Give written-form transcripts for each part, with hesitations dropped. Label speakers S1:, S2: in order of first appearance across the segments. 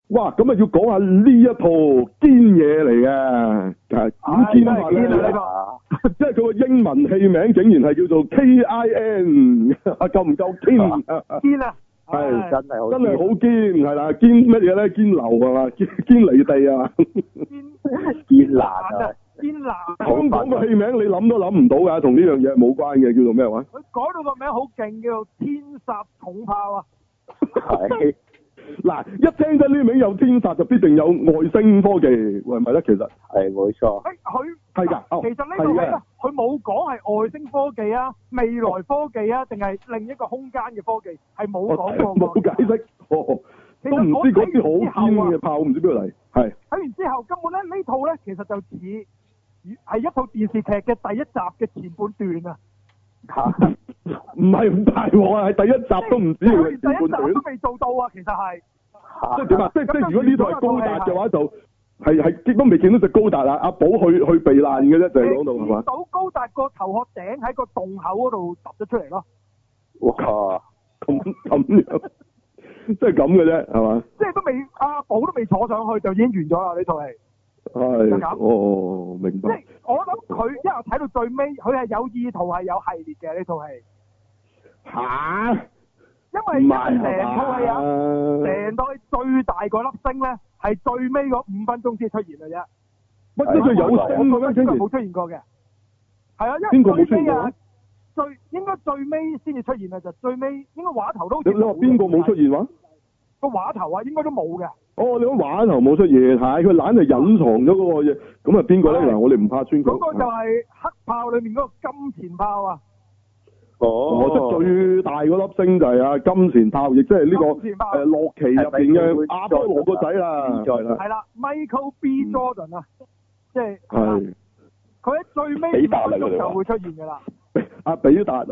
S1: 哇，咁啊要講下呢一套堅嘢嚟嘅，係點堅法咧？即係佢個英文戲名竟然係叫做 KIN， 夠唔夠堅？
S2: 堅啊！
S1: 係真係好堅，係啦，堅乜嘢咧？堅流係嘛？堅離地啊！
S2: 堅難啊！堅難。
S1: 香港個戲名你諗都諗唔到㗎，同呢樣嘢冇關嘅，叫做咩話？
S2: 佢改到個名好勁，叫做天煞重炮啊！
S1: 係。嗱，一聽真呢名有天煞就必定有外星科技，係咪咧？其實
S3: 係冇錯。
S2: 佢
S1: 係㗎。
S2: 其實呢套咧，佢冇講係外星科技啊、未來科技啊，定係另一個空間嘅科技，係冇講過。
S1: 冇解釋。都唔知嗰啲好堅嘅炮唔知邊度嚟。係。睇
S2: 完之後，根本咧呢套咧，其實就似係一套電視劇嘅第一集嘅前半段啊。
S1: 唔係咁大鑊啊！係第一集都唔止佢前半段。
S2: 第一集都未做到啊！其實係。
S1: 即係點啊？即係如果呢套係高達嘅話，就係都未見到隻高達啊！阿寶去避難嘅啫，就係講到係嘛？
S2: 到高達個頭殼頂喺個洞口嗰度凸咗出嚟咯。
S1: 哇！咁樣，即係咁嘅啫，係嘛？
S2: 即係都未，阿寶都未坐上去就已經完咗啦！呢套戲。
S1: 係。哦，明白。
S2: 即係我諗佢一路睇到最尾，佢係有意圖係有系列嘅呢套戲。
S1: 嚇！
S2: 因為成套戲啊，成套最大個粒星咧，係最尾嗰5分鐘先出現嘅啫。
S1: 乜呢個有星嘅咩？竟然
S2: 冇出現過嘅。係啊，
S1: 因為最尾
S2: 啊，應該最尾先至出現嘅就最尾，應該畫頭都好似。
S1: 你話邊個冇出現話？
S2: 個畫頭啊，應該都冇嘅。
S1: 哦，你講畫頭冇出現，係佢懶係隱藏咗嗰個嘢，咁啊邊個咧？嗱，我哋唔怕穿講。
S2: 嗰個就係黑豹裏面嗰個金錢豹啊。
S1: 哦，即係最大嗰粒星就係金錢豹，亦即係呢個洛奇入邊嘅阿波羅個仔啦，
S2: 係啦 ，Michael B. Jordan 啊，即係佢喺最尾
S3: 比達
S2: 就會出現噶啦。
S1: 阿比達啊，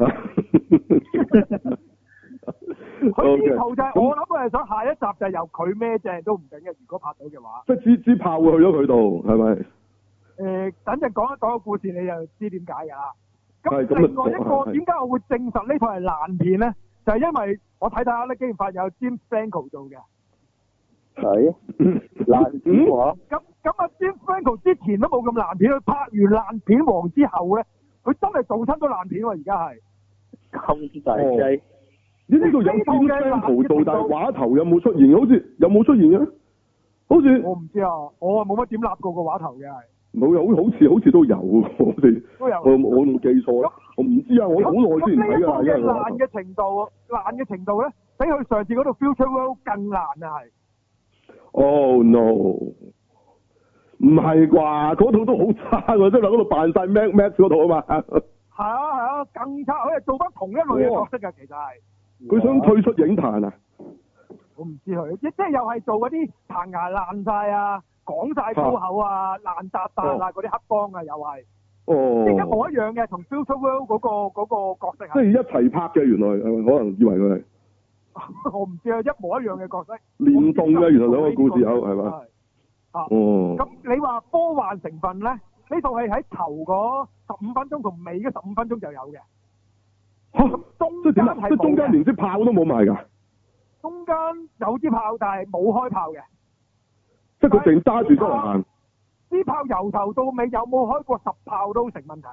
S2: 佢呢套就係我諗佢係想下一集就係由佢孭正都唔定嘅，如果拍到嘅話。
S1: 即係支炮會去咗佢度，係咪？
S2: 等陣講一講個故事，你就知點解㗎啦。咁
S1: 另
S2: 外一個點解我會證實呢套係爛片咧？就係因為我睇下咧，竟然發現有 James Franco 做嘅。
S3: 係爛片喎。
S2: 咁啊，James Franco 之前都冇咁爛片，佢拍完爛片王之後咧，佢真係做親都爛片喎！而家係。
S3: 咁大劑。
S1: 呢度有 James Franco 做，但係畫頭有冇出現？好似有冇出現嘅？好似
S2: 我唔知啊，我冇乜點立過個畫頭嘅係。
S1: 冇有，好似都有，我哋我冇記錯啦，我唔知啊，我好耐之前睇㗎啦，因為
S2: 爛嘅程度咧，比佢上次嗰度 Future World 更爛啊係。
S1: Oh no！唔係啩？嗰套都好差喎，即係喺嗰度扮晒 Max 嗰套啊嘛。
S2: 係啊，更差，佢係做翻同一類嘅角色㗎，其實係。
S1: 佢想退出影壇啊？
S2: 我唔知佢，即係又係做嗰啲棚牙爛晒啊！講晒粗口啊，爛達達啊，嗰啲黑幫啊，又係，即係一模一樣嘅，同 Future World 嗰個角色係。即係
S1: 一齊拍嘅，原來可能以為佢係。
S2: 我唔知啊，一模一樣嘅角色。
S1: 聯動嘅，原來兩個故事有係嘛？
S2: 咁你話科幻成分咧？呢套戲喺頭嗰15分鐘同尾嗰15分鐘就有嘅。咁中間係冇嘅。即係中間連支炮都冇埋㗎。中間有支炮，但係冇開炮嘅。
S1: 即係佢淨揸住咗嚟行，
S2: 支炮由頭到尾有冇開過10炮都成問題。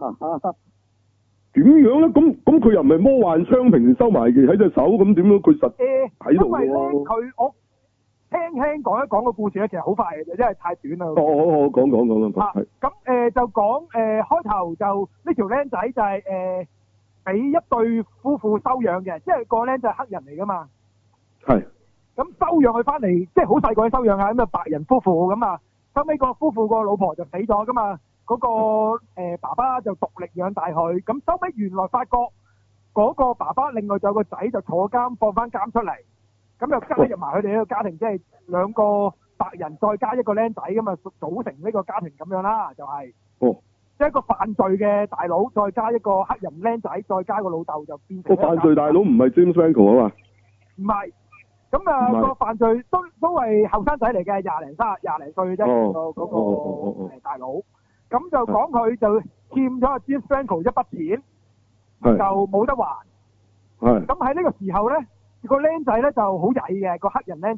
S1: 點樣咧？咁佢又唔係魔幻槍，平時收埋嘅喺隻手，咁點樣佢實喺度喎？因為咧，
S2: 我輕輕講一講個故事咧，其實好快嘅啫，因為太短啦。
S1: 好，講。
S2: 咁就講開頭就呢條僆仔就係俾一對夫婦收養嘅，即係個僆仔係黑人嚟噶嘛。係。咁收養佢翻嚟，即係好細個嘅收養啊！咁啊白人夫婦咁啊，收尾個夫婦個老婆就死咗噶嘛，嗰個爸爸就獨力養大佢。咁收尾原來發覺嗰個爸爸另外仲有個仔就坐監，放翻監出嚟，咁又加入埋佢哋呢個家庭，即係2個白人再加一個僆仔咁啊，組成呢個家庭咁樣啦，就係。即係一個犯罪嘅大佬，再加一個黑人僆仔，再加個老豆就變成。個犯罪大佬唔係 James Franco 啊嘛？唔係。咁個犯罪都係後生仔嚟嘅，廿零歲啫，嗰個大佬。咁就講佢就欠咗阿 James Franco 一筆錢，就冇得還。咁喺呢個時候咧，個僆仔咧就好曳嘅，個黑人僆仔。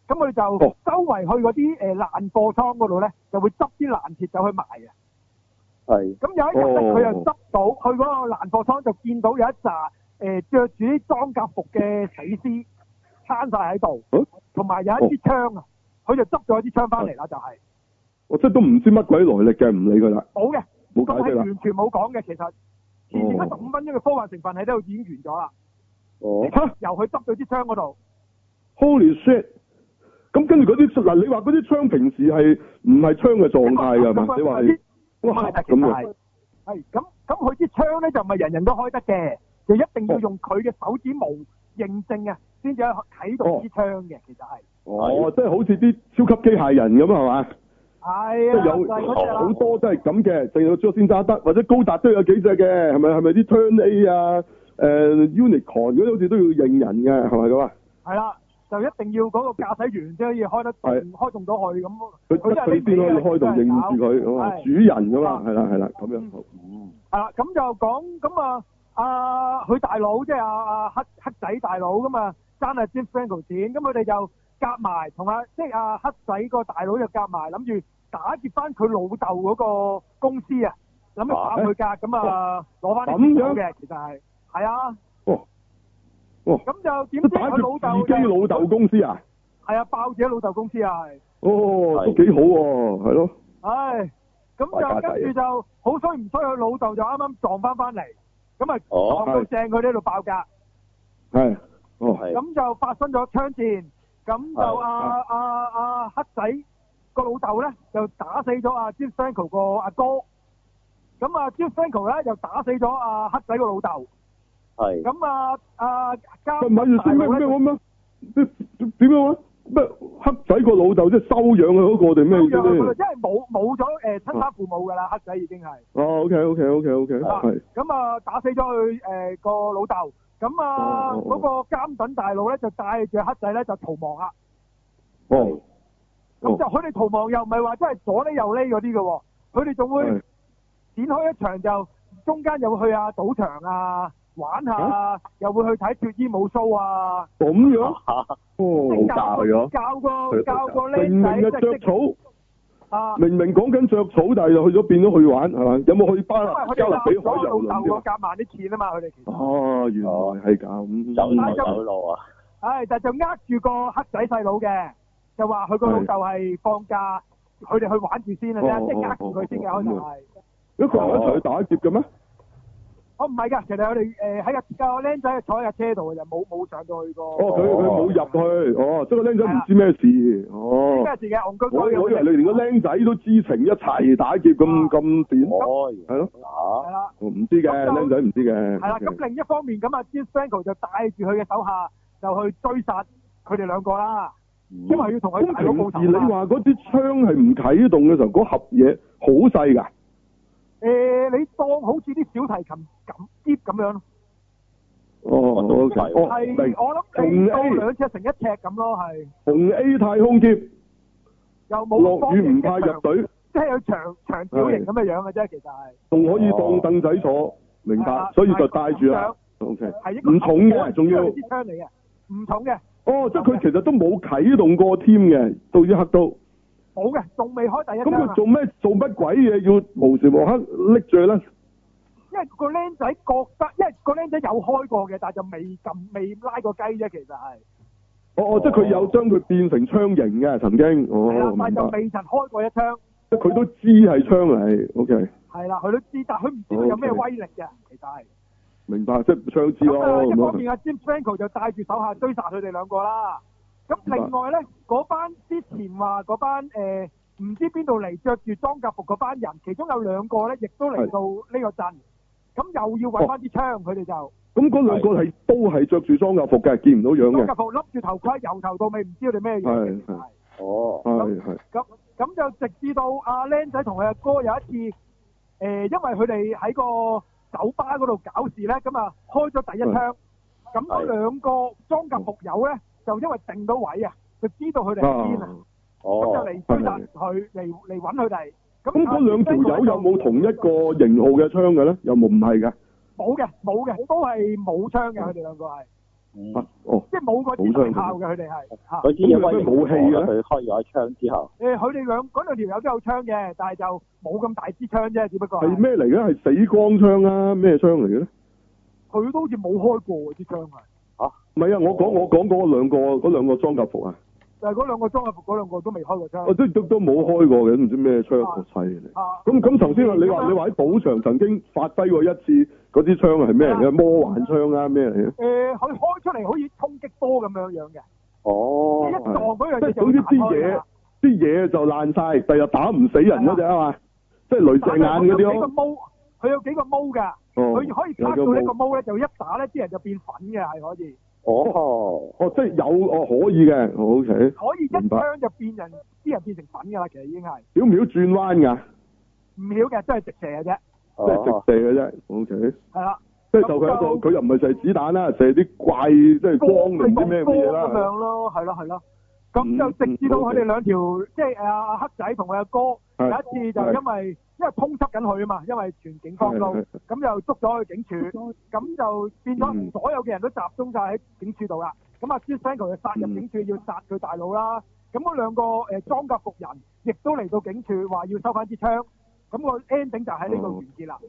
S2: 咁佢哋就周圍去嗰啲爛貨倉嗰度咧，就會執啲爛鐵走去賣嘅。
S3: 係。
S2: 咁有一日咧，佢又執到去嗰個爛貨倉，就見到有一紮著住啲裝甲服嘅死屍攤晒喺度，同埋有一支槍啊，佢就執咗一支槍翻嚟啦，就係。
S1: 我即係都唔知乜鬼來歷嘅，唔理佢啦。
S2: 冇嘅，
S1: 冇解釋啦。
S2: 完全冇講嘅，其實前面嗰15分鐘嘅科幻成分喺度已經完咗啦。由佢執到支槍嗰度。
S1: Holy shit！ 咁跟住嗰啲嗱，你話嗰啲槍平時係唔係槍嘅狀態㗎嘛？你話係哇咁嘅。
S2: 係咁佢支槍咧就唔係人人都開得嘅，就一定要用佢嘅手指模認證啊，先至啟動支槍嘅，其實係。
S1: 即係好似啲超級機械人咁係嘛？
S2: 係啊，
S1: 即係有好多都係咁嘅，淨有咗先揸得，或者高達都有幾隻嘅，係咪啲 Turn A 啊、Unicorn 嗰啲好似都要認人嘅，係咪咁啊？
S2: 係啦，就一定要嗰個駕駛員先可以開動到佢咁。
S1: 佢先可以開動認住佢，咁啊主人㗎嘛，係啦咁樣。
S2: 係啦，咁就講咁佢大佬即係阿黑仔大佬咁啊，爭阿 James Franco 錢，咁佢哋就夾埋同即係阿黑仔個大佬就夾埋，諗住打劫翻佢老豆嗰個公司啊，諗住打佢價，咁攞翻啲錢嘅，其實係啊。咁就點知佢老豆
S1: 自己老豆公司啊？
S2: 係啊，爆自己老豆公司啊！
S1: 都幾好喎，係咯。
S2: 咁就跟住就好衰唔衰，佢老豆就啱啱撞翻嚟，咁啊撞到正佢呢度爆格。咁就發生咗槍戰，咁就阿黑仔個老豆咧就打死咗阿 James Franco 個阿哥，咁啊 James Franco 咧又打死咗阿黑仔個老豆。咁加
S1: 唔係先咩點樣啊？咩黑仔個老豆即係收養佢嗰個定咩啫？
S2: 因為冇咗親生父母㗎啦，黑仔已經係。
S1: OK。係。
S2: 咁打死咗佢個老豆，咁嗰個監躉大佬咧就帶住黑仔咧就逃亡啦。咁就佢哋逃亡又唔係話真係左匿右匿嗰啲嘅喎，佢哋仲會展開一場就中間又會去賭場啊。玩下又會去睇脫衣舞 show 啊！
S1: 咁樣
S2: 教個僆仔
S1: 明着草明明講緊着草，但係又去咗變咗去玩係嘛？有冇去巴加勒比海遊輪㗎？
S2: 夾埋啲錢啊嘛！佢哋其實
S1: 原來係咁
S3: 走路啊！
S2: 但就呃住個黑仔細佬嘅，就話佢個老豆係放假，佢哋去玩住先啊啫，即係呃住佢先嘅開頭係。
S1: 佢係一齊去打劫嘅咩？
S2: 唔係㗎，其實我哋喺個僆仔坐喺架車度嘅，就冇上到去過。
S1: 佢冇入去，即係個僆仔唔知咩事，
S2: 咩事嘅？戇居居。
S1: 我以為你連個僆仔都知情一齊打劫咁掂，係咯。
S2: 係啦。
S1: 唔知嘅，僆仔唔知嘅。
S2: 係啦，咁另一方面咁James Franco就帶住佢嘅手下就去追殺佢哋兩個啦，因為要同佢大佬報仇。
S1: 平時你話嗰啲槍係唔啟動嘅時候，嗰盒嘢好細㗎。
S2: 你當好似啲小提琴咁接咁樣。係我諗你當2尺乘1尺咁咯，係。紅
S1: A 太空劫。
S2: 又冇
S1: 落雨唔派入隊。
S2: 即係有長條形咁嘅樣嘅啫，其實係。
S1: 仲可以當凳仔坐，明白？所以就帶住啦。OK。唔重嘅，仲要。
S2: 支槍嚟嘅，唔重嘅。
S1: 即係佢其實都冇啟動過添嘅，到呢刻都。
S2: 冇嘅，仲未開第一槍。
S1: 咁佢做乜鬼嘢要無時無刻拎住咧？
S2: 因為個僆仔覺得，因為個僆仔有開過嘅，但係就未拉過雞啫，其實係。
S1: 即係佢有將佢變成槍型嘅，曾經。
S2: 係啦，但係就未曾開過一槍。
S1: 即係佢都知係槍嚟，OK。
S2: 係啦，佢都知，但係佢唔知佢有咩威力嘅，其實係。
S1: 明白，即係槍支咯。
S2: 一方面James Franco就帶住手下追殺佢哋兩個啦。咁另外咧，嗰班之前話嗰班唔知邊度嚟着住裝甲服嗰班人，其中有2個咧，亦都嚟到呢個鎮，咁又要揾翻支槍，佢哋就。咁
S1: 嗰2個都係着住裝甲服嘅，見唔到樣嘅。裝
S2: 甲服笠住頭盔，由頭到尾唔知佢哋咩嘢。咁就直至到阿僆仔同佢阿哥有一次，因為佢哋喺個酒吧嗰度搞事咧，咁啊開咗第一槍，咁嗰2個裝甲服友咧。就因為定到位啊，就知道佢哋喺邊啊，咁就嚟追殺佢，嚟揾佢哋。咁
S1: 嗰2條友有冇同一個型號嘅槍嘅咧？有冇唔係嘅？
S2: 冇嘅，都係冇槍嘅，佢哋2個係。 即係冇嗰支大炮嘅，佢哋係嚇。
S3: 嗰啲因為
S1: 武器嘅
S3: 佢開咗槍之後。
S2: 佢哋嗰兩條友都有槍嘅，但係就冇咁大支槍啫，只不過
S1: 係咩嚟嘅？係死光槍啊？咩槍嚟嘅咧？
S2: 佢都好似冇開過支槍係。
S1: 唔係啊！我講嗰兩個裝甲服啊。
S2: 就係嗰兩個裝甲服，嗰兩個都未開過槍。
S1: 都冇開過嘅，唔知咩槍個細嚟。咁頭先你話喺賭場曾經發揮過一次嗰支槍係咩嚟嘅？魔幻槍啊咩嚟嘅？
S2: 佢開出嚟好似衝擊波咁樣嘅。
S3: 哦。
S2: 一撞嗰樣嘢就
S1: 總之啲嘢就爛晒，第日打唔死人嗰隻啊嘛，即係雷射眼嗰啲咯。
S2: 佢有幾個毛㗎？佢可以卡到呢個毛咧，就一打咧，啲人就變粉嘅，係可以。
S1: 即係有可以嘅，OK。
S2: 可以一槍就變人，啲人變成粉㗎啦，其實已經係。曉
S1: 唔曉轉彎㗎？
S2: 唔曉嘅，真係直射嘅啫。
S1: 即係直射嘅啫，OK。
S2: 係啦。
S1: 即係就佢一個，佢又唔係射子彈啦，射啲怪即係光定啲咩嘢啦。
S2: 咁樣咯，係咯。咁就直至到佢哋兩條，即係阿黑仔同佢阿哥有一次就因為通緝緊佢啊嘛，因為全警方都咁就捉咗去警署，咁就變咗所有嘅人都集中晒喺警署度啦。咁阿 James Franco 就殺入警署要殺佢大佬啦。咁嗰兩個裝甲服人亦都嚟到警署話要收翻支槍。咁個 ending 就喺呢度完結啦。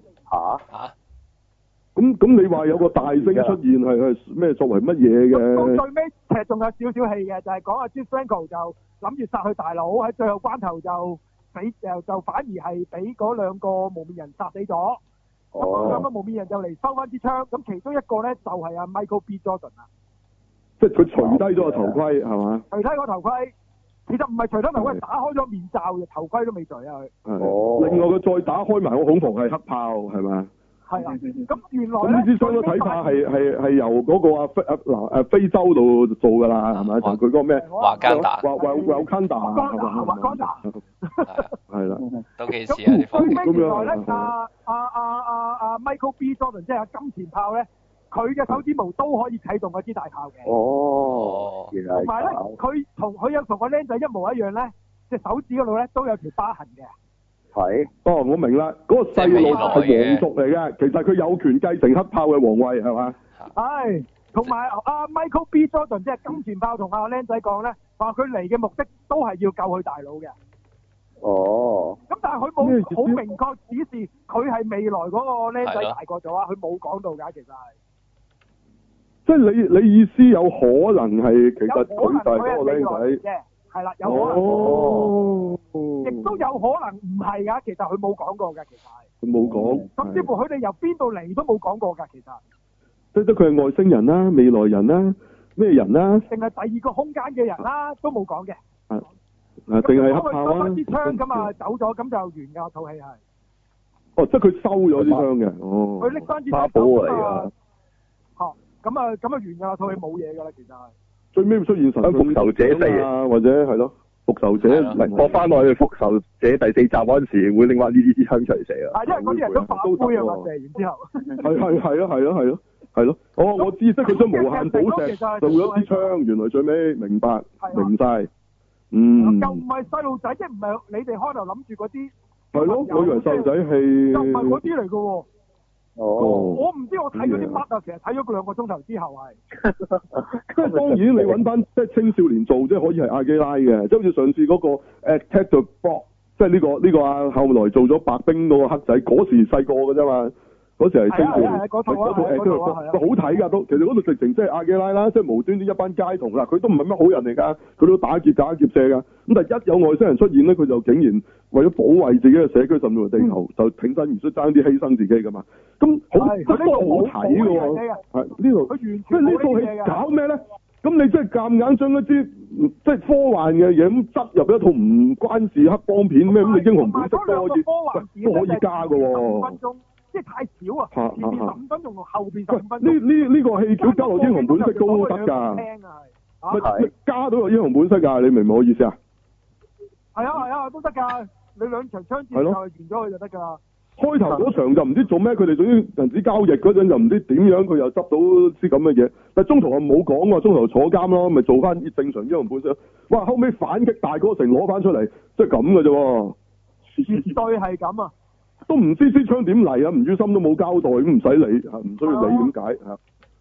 S2: 咁你話有個大聲出現係咩作為乜嘢嘅？ 到最尾其實仲有少少戲嘅，就係講阿 James Franco 就諗住殺佢大佬，喺最後關頭就反而係俾嗰兩個無面人殺死咗。咁兩個無面人就嚟收翻支槍，咁其中一個咧就係阿 Michael B. Jordan 啦。即係佢除低咗個頭盔係嘛？除低個頭盔，其實唔係除低頭盔，打開咗面罩嘅頭盔都未除啊佢。另外佢再打開埋個恐防係黑豹係咪？係啊，咁原來呢支槍嘅睇法係由嗰個非洲度做㗎啦，係咪？就佢嗰個咩？
S4: 華加達。
S1: 華加達。
S2: 華加達。
S1: 係啦。
S4: 都幾似啊！
S2: 最尾原來咧，阿 Michael B. Jordan 即係阿金錢豹咧，佢嘅手指毛都可以啟動嗰支大炮嘅。原來。同埋咧，佢有同個僆仔一模一樣咧，隻手指嗰度咧都有條疤痕嘅。
S3: 係，
S1: 我明啦，嗰個細路係皇族嚟嘅，其實佢有權繼承黑豹嘅皇位，係嘛？係，同埋阿 Michael B. Jordan 即係金錢豹同阿僆仔講咧，話佢嚟嘅目的都係要救佢大佬嘅。咁但係佢冇好明確指示佢係未來嗰個僆仔大個咗啊，佢冇講到㗎，其實係。 即係你意思有可能係其實佢就係嗰個僆仔。
S2: 係啦，有可能，亦都有可能唔係㗎。其實佢冇講過㗎，其實係。佢冇講。甚至乎佢哋由邊度嚟都冇講過㗎，其實。即係佢係外星人啦、未來人啦、咩人啦？定係第二個空間嘅人啦，都冇講嘅。係。定係黑豹啦。收翻支槍咁啊，走咗咁就完㗎，套戲係。哦，即係佢收咗支槍嘅。哦。佢拎翻支槍走嚟㗎。嚇！咁啊完㗎，套戲冇嘢㗎啦，其實係。最尾出現神復仇者4啊，或者係咯，復仇者唔係播翻落去復仇者第4集嗰陣時，會拎翻呢支槍出嚟射啊！因為嗰啲人都反灰啊嘛，射完之後。係咯。我知，即係佢將無限寶石做咗支槍，原來最尾明晒。又唔係細路仔，即係唔係你哋開頭諗住嗰啲。係咯，我以為細路仔戲。又唔係嗰啲嚟㗎喎。我唔知我睇咗啲乜啊，其實睇咗佢2個鐘頭之後係，即係當然你揾翻即係青少年做，即係可以係阿基拉嘅，即係好似上次嗰個 Ted the Box，即係呢個啊後來做咗白冰嗰個黑仔，嗰時細個嘅啫嘛，嗰時係青少年，嗰套好睇㗎都，其實嗰度直情即係阿基拉啦，即係無端端一班街童啦，佢都唔係乜好人嚟㗎，佢都打劫射㗎，咁但係一有外星人出現咧，佢就竟然為咗保衞自己嘅社區甚至乎地球，就挺身而出爭啲犧牲自己㗎嘛。咁好，呢個好睇嘅喎，係呢度，即係呢套戲搞咩咧？咁你即係夾硬將一啲即係科幻嘅嘢咁執入一套唔關事黑幫片咩？咁你英雄本色都可以加嘅喎。即係太少啊！前面15分鐘同後邊15分鐘。呢個戲叫加落英雄本色都得㗎。咪加到個英雄本色㗎？你明唔明我意思啊？係啊，都得㗎。你2場槍戰就完咗佢就得㗎。開頭嗰場就唔知做咩，佢哋總之銀紙交易嗰陣就唔知點樣，佢又執到啲咁嘅嘢。但係中途又冇講喎，中途坐監咯，咪做翻正常英雄本色。哇！後尾反擊大哥城攞翻出嚟，即係咁嘅啫喎。絕對係咁啊！都唔知支槍點嚟啊！吳宇森都冇交代，咁唔使理嚇，唔需要理點解嚇。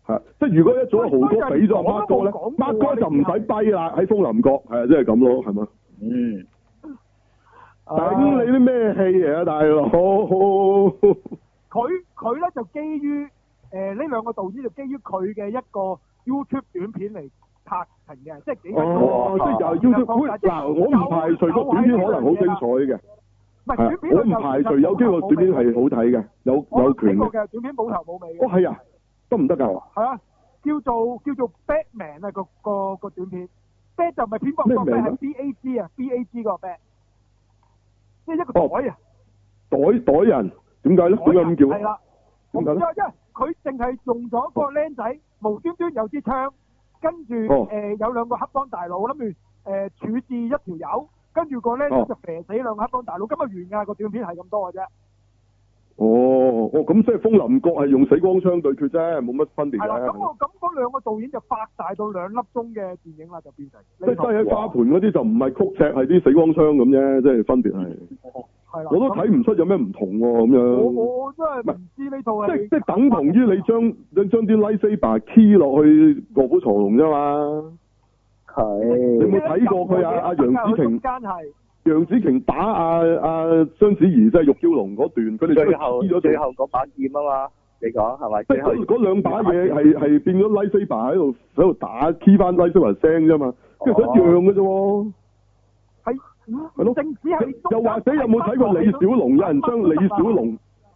S1: 係即係如果一早豪哥俾咗阿 Mark 哥咧，Mark 哥就唔使跛啦，喺楓林閣係啊，即係咁咯，係嘛？頂你啲咩戲嚟啊，大佬！
S2: 佢咧就基於呢兩個導演就基於佢嘅一個 YouTube 短片嚟拍成嘅，即係幾分鐘。
S1: 即係又 YouTube 嗱，我唔排除個短片可能好精彩嘅。
S2: 唔係短片，
S1: 我唔排除有機會短片係好睇嘅，有權嘅。
S2: 短片冇頭冇尾嘅。
S1: 哦，係啊，得唔得㗎？
S2: 係啊，叫做 Batman 啊個短片 ，Bat 就唔係蝙蝠俠，係 BAG 啊 ，BAG 個 Bat， 即係一個袋啊。袋
S1: 人點解咧？點解咁叫？
S2: 係啦，點解咧？因為佢淨係用咗個僆仔無端端有支槍，跟住有兩個黑幫大佬諗住處置一條友。跟住個僆仔就射死兩個黑幫大佬，咁啊完㗎，個短片係咁多嘅啫。
S1: 咁即係楓林閣係用死光槍對決啫，冇乜分別嘅。係啦，
S2: 咁嗰兩個導演就發大到2粒鐘嘅電影啦，就變成。
S1: 即係擠喺花盆嗰啲就唔係曲尺，係啲死光槍咁啫，即係分別係。係啦。我都睇唔出有咩唔同喎，咁樣。我真係唔知呢套戲。即係等同於你將啲 lightsaber key 落去臥虎藏龍啫嘛。係，你有冇睇過佢阿楊紫瓊打阿章子怡即係玉嬌龍嗰段，佢哋最後嗰把劍啊嘛，你講係咪？即係嗰兩把嘢係變咗 lightsaber 喺度打 key 翻 lightsaber 聲啫嘛，跟住一樣嘅啫喎。係咯，正史係。又或者有冇睇過李小龍？有人將李小龍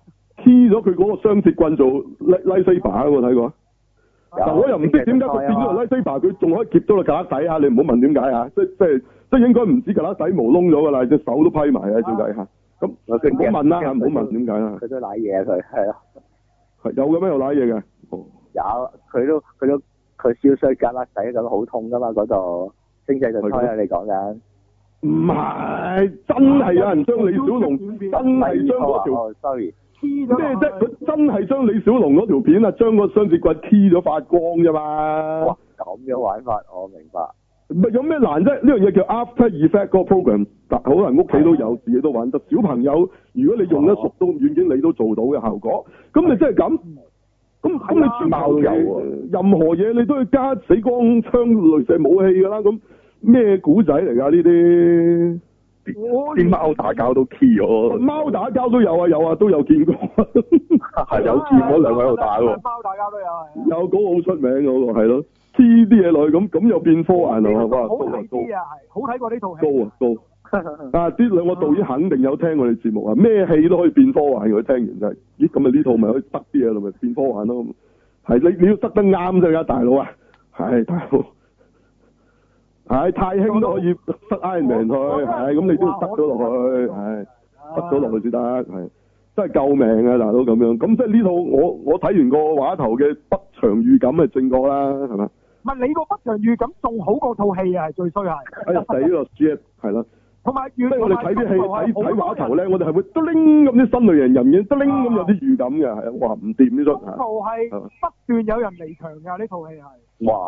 S1: key 咗佢嗰個雙節棍做 lightsaber 有冇睇過？嗱，我又唔知點解佢變咗個 lightsaber，佢仲可以夾到個格底啊！你唔好問點解啊！即係應該唔知格底毛窿咗㗎啦，隻手都批埋啊！照計嚇。咁唔好問啦，唔好問點解啦。佢都舐嘢佢係咯。係有嘅咩？有舐嘢嘅。有，佢燒衰格底咁好痛㗎嘛！嗰度星際盾胎啊！你講緊。唔係，真係有人將李小龍真係將嗰條。sorry。咩啫？佢真係將李小龍嗰條片啊，將個雙節棍 key 咗發光啫嘛！哇，咁樣玩法，我明白。唔係有咩難啫？呢樣嘢叫 After Effect 嗰個 program，好多人屋企都有，自己都玩得。小朋友，如果你用得熟都軟件，你都做到嘅效果。咁你真係咁？咁你全部任何嘢你都要加死光槍、雷射武器㗎啦。咁咩古仔嚟㗎呢啲？啲貓打交都 key 咗，貓打交都有啊，都有見過，係有見過兩位喺度打喎。貓打交都有係。有嗰個好出名嗰個係咯，key 啲嘢落去咁又變科幻係嘛？哇，好睇啲啊，係好睇過呢套戲。高啊高！啊，啲兩個導演肯定有聽我哋節目啊，咩戲都可以變科幻，佢聽完真係，咦咁啊呢套咪可以得啲嘢，咪變科幻咯。係你要得得啱啫，大佬啊，係大佬。係太興都可以塞 Iron Man 去，係咁你都要塞咗落去，係塞咗落去先得，係真係救命啊大佬咁樣，咁即係呢套我睇完個畫頭嘅不祥預感係正確啦，係咪？唔係你個不祥預感仲好過套戲啊，係最衰係。哎呀死咯 shit 係咯。同埋即係我哋睇啲戲睇畫頭咧，我哋係會嘟拎咁啲新類型人嘅，嘟拎咁有啲預感嘅，係啊，哇唔掂呢出。呢套係不斷有人離場㗎，呢套戲係。哇！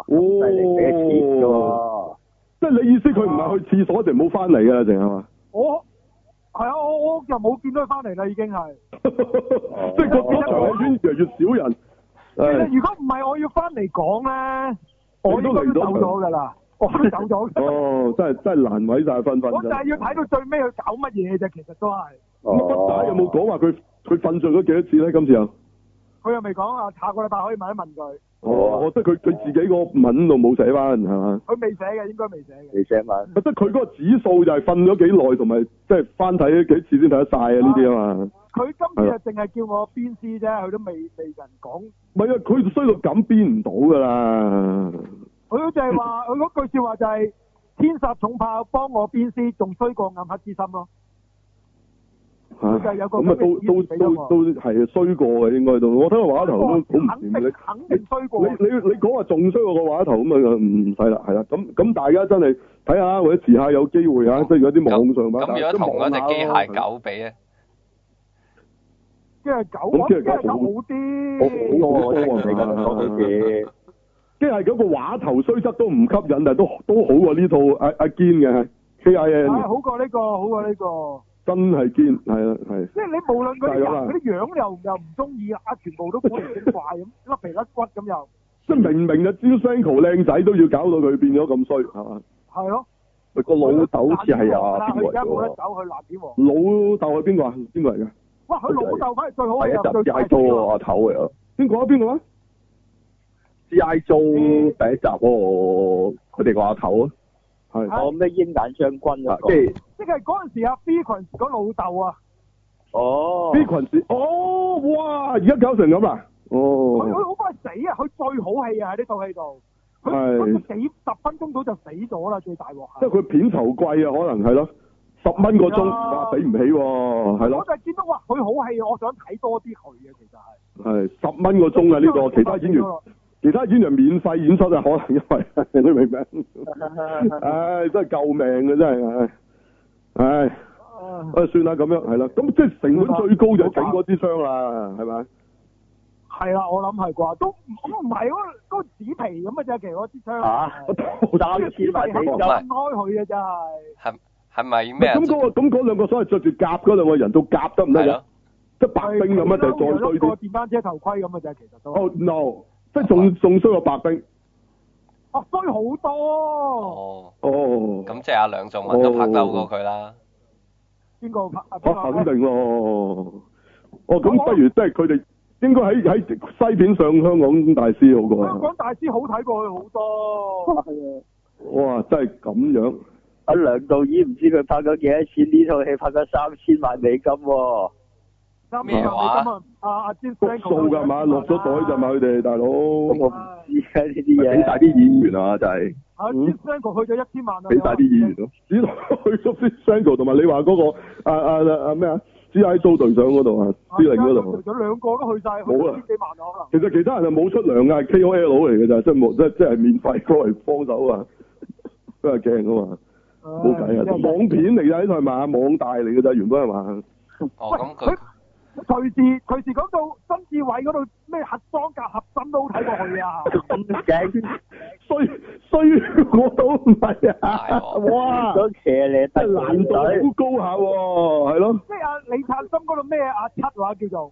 S1: 哦。即係你意思佢唔係去廁所就冇翻嚟㗎啦，定係嘛？我又冇見到佢翻嚟啦，已經係。即係個場戲院越嚟越少人。其實如果唔係我要翻嚟講咧，我應該都走咗㗎啦，我都走咗。哦，真係難為晒瞓瞓。我就係要睇到最尾佢搞乜嘢啫，其實都係。不打有冇講話佢瞓著咗幾多次咧？今次又？佢又未講啊，下個禮拜可以問一問佢。哦，即係佢自己個文度冇寫翻，係嘛？佢未寫嘅，應該未寫嘅。未寫文。即係佢嗰個指數就係瞓咗幾耐，同埋即係翻睇幾次先睇得晒啊！呢啲啊嘛。佢今次啊，淨係叫我鞭屍啫，佢都未人講。唔係啊，佢衰到咁鞭唔到㗎啦。佢就係話，佢嗰句説話就係天殺重炮幫我鞭屍，仲衰過暗黑之心咯。咁啊，都係衰過嘅，應該都。我睇個畫頭都好唔掂。你肯定衰過。你講話仲衰過個畫頭咁啊，唔使啦，係啦。咁大家真係睇下，或者遲下有機會啊，即係有啲網上版。咁如果同嗰隻機械狗比咧？機械狗啊！機械狗好啲。好多嘢。機械狗個畫頭雖則都唔吸引，但係都好過呢套阿堅嘅 KIN。好過呢個，好過呢個。真係堅，係啊，係。即係你無論嗰啲人嗰啲樣又唔中意啊，全部都古靈精怪咁，甩皮甩骨咁又。 即係明明就知 Franco 靚仔都要搞到佢變咗咁衰，係嘛？
S2: 係咯。
S3: 喂，個老豆好似係啊，
S2: 佢而家冇得走去藍片王。
S1: 老豆係邊個啊？邊個嚟㗎？
S2: 哇！佢老豆反而最好嘅，
S3: 第一集 G.I. Joe 阿頭嚟啊！
S1: 邊個啊？邊個啊
S3: G.I. Joe 第一集嗰個佢哋個阿頭啊，係咩鷹眼將軍嗰個，
S2: 即係嗰陣時阿 B 群嗰老豆啊。
S3: 哦。
S1: B 群士，哦，哇！而家搞成咁啊！哦。
S2: 佢好快死啊！佢最好戲啊喺呢套戲度。佢幾10分鐘到就死咗啦，最大鑊。
S1: 即係佢片酬貴啊，可能係咯，10蚊個鐘，哇，俾唔起喎，係咯。
S2: 我就係見到哇，佢好戲，我想睇多啲佢嘅，其實係。
S1: 係10蚊個鐘啊！呢個其他演員免費演出啊，可能因為你明唔明？唉，真係救命嘅真係，唉，算啦咁樣係啦，咁即係成本最高就整嗰支槍啦，係咪？
S2: 係啦，我諗係啩，都唔係嗰個紙皮咁嘅啫，其實嗰支槍。
S3: 3,000萬美金
S2: 分開佢嘅真係。
S4: 係咪咩？
S1: 咁嗰兩個所謂着住甲嗰兩個人都甲得唔得嘅？即係白兵咁啊，就再衰啲。
S2: 個電單車頭盔咁嘅啫，其實都。
S1: Oh no！即係仲衰過白兵。
S2: 衰好多。
S4: 咁即係阿梁仲文都拍得好過佢啦。
S2: 邊個拍？
S1: 肯定咯。咁不如即係佢哋應該喺西片上香港大師好過。
S2: 香港大師好睇過佢好多。係啊。哇！
S1: 真係咁樣。
S3: 阿梁導演唔知佢拍咗幾多錢？呢套戲拍咗3,000萬美金喎。
S4: 咩話？
S2: 阿
S1: 數㗎嘛，落咗袋就嘛佢哋大佬。
S3: 咁我唔知啊呢啲嘢。
S1: 俾晒啲演員啊，真係。
S2: 阿 Franco 去咗1000萬啊。
S1: 俾晒啲演員咯。只去咗 Franco 同埋你話嗰個咩啊 G.I. Joe 隊長嗰度啊，司令嗰度。
S2: 隊長兩個都去晒，
S1: 冇啊，
S2: 幾萬可能。
S1: 其實其他人係冇出糧㗎，係 K.O.L 嚟㗎咋，即係免費過嚟幫手啊，都係驚啊嘛。冇計啊！網片嚟㗎呢套係嘛？網大嚟㗎咋，原本係嘛？
S4: 咁佢
S2: 隨時講到曾志偉嗰度咩核裝甲合金都好睇過佢啊！
S3: 咁勁，
S1: 衰我都唔係啊！哇！
S3: 嗰騎呢
S1: 真係難度好高下喎，係咯。
S2: 即係阿李燦森嗰度咩阿七話叫做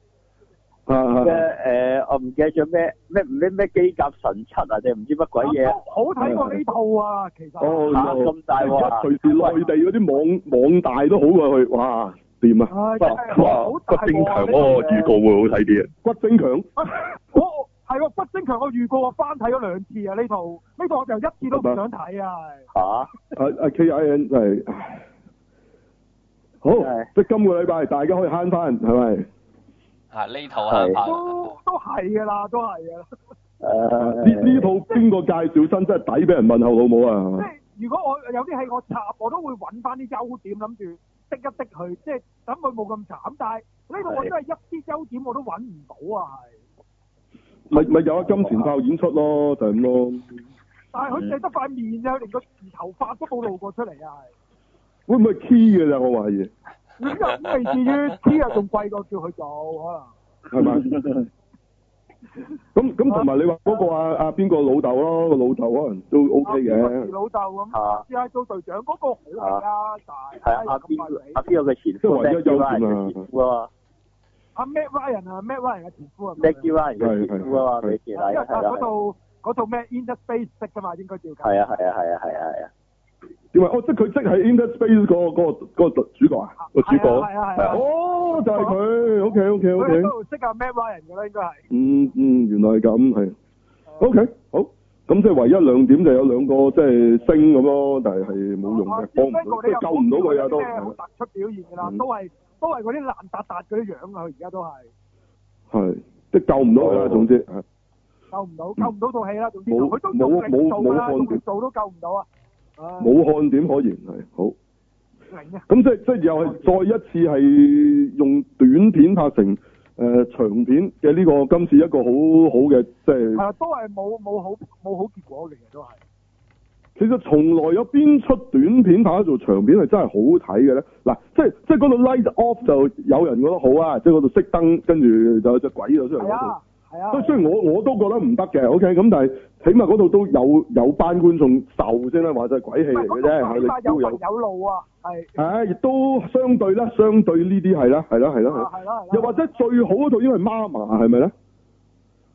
S3: 我唔記得咗咩機甲神七啊定唔知乜鬼嘢？
S2: 好睇過呢套啊，其實。
S3: 咁大喎！
S1: 隨時內地嗰啲網大都好過佢，哇！掂啊！骨精強嗰個預告會好睇啲啊！骨精強，
S2: 係喎，骨精強個預告我翻睇咗2次啊！呢套我就一次都唔想睇啊！
S3: 嚇
S1: ！KIN 真係好，即係今個禮拜大家可以慳翻，係咪？
S4: 呢套慳翻
S2: 都係㗎啦，都係㗎啦。
S1: 呢套邊個介紹新真係抵俾人問候好冇啊？
S2: 即係如果我有啲戲我插，我都會揾翻啲優點，諗住滴一滴佢，即係等佢冇咁慘。但係呢度我真係一啲優點我都揾唔到啊！係
S1: 咪有金錢豹演出咯，就係咁咯。
S2: 但係佢淨得塊面啊，連個頭髮都冇露過出嚟啊！係
S1: 會唔會 key 嘅咋？我懷疑。
S2: 咁未至於 key 啊，仲貴過叫佢做可能。
S1: 係咪？咁同埋你話嗰個阿邊個老豆咯，個老豆可能都 OK 嘅。
S2: 老豆咁，G.I. Joe 隊長嗰個好係啊，但係
S3: 阿邊個嘅前夫
S1: 唯一優點啊！
S2: 阿 Matt Ryan 嘅前夫啊
S3: Matt Ryan 嘅前夫啊嘛，你見係
S2: 嗰套咩 Into Space 識㗎嘛，應該叫。
S3: 係啊。
S1: 點啊？即係佢即係 Into Space 個主角啊？個主角
S2: 係啊。
S1: 哦，就係佢。OK。
S2: 佢喺度識阿 Matt Ryan 㗎啦，應該係。
S1: 原來係咁係。OK，好。咁即係唯一亮點就有兩個即係星咁咯，但係冇用嘅，幫唔到，即係救唔到佢啊都。
S2: 好突出表現㗎啦，都係嗰啲爛達達嗰啲樣啊，佢而家都係。係，
S1: 即係救唔到佢啦，總之。
S2: 救唔到套戲啦，總之佢都用力做啦，做都救唔到啊！
S1: 冇看點可言係好。咁即係又係再一次係用短片拍成長片嘅呢個今次一個好好嘅即係。係啊，都係冇好結果嘅，其實都係。其實從來有邊出短片拍得做長片係真係好睇嘅咧？嗱，即係嗰度 light off 就有人覺得好啊，即係嗰度熄燈，跟住就有隻鬼咗出嚟嗰度。係啊。雖然我都覺得唔得嘅 ，OK， 咁但係起碼嗰度都有班觀眾受先啦，話就係鬼戲嚟嘅啫，係你都有路啊，係。亦都相對呢啲係啦。又或者最好嗰套因為媽媽係咪咧？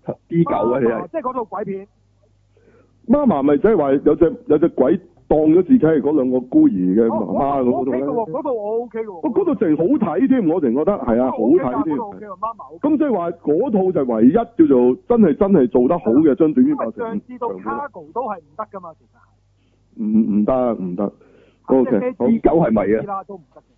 S3: D9啊，你係
S2: 即係嗰套鬼片。
S1: 媽媽咪即係話有隻鬼當咗自己係嗰兩個孤兒嘅媽媽咁嗰度咧。
S2: 嗰套我 OK 嘅喎。
S1: 嗰套淨好睇添，我淨覺得係啊，好睇添。咁即係話嗰套就唯一叫做真係做得好嘅將短片拍成。
S2: 上次到 Cargo 都係唔得㗎嘛，其實係。
S1: 唔得。OK。
S3: D9係咪啊？
S2: 都唔得嘅。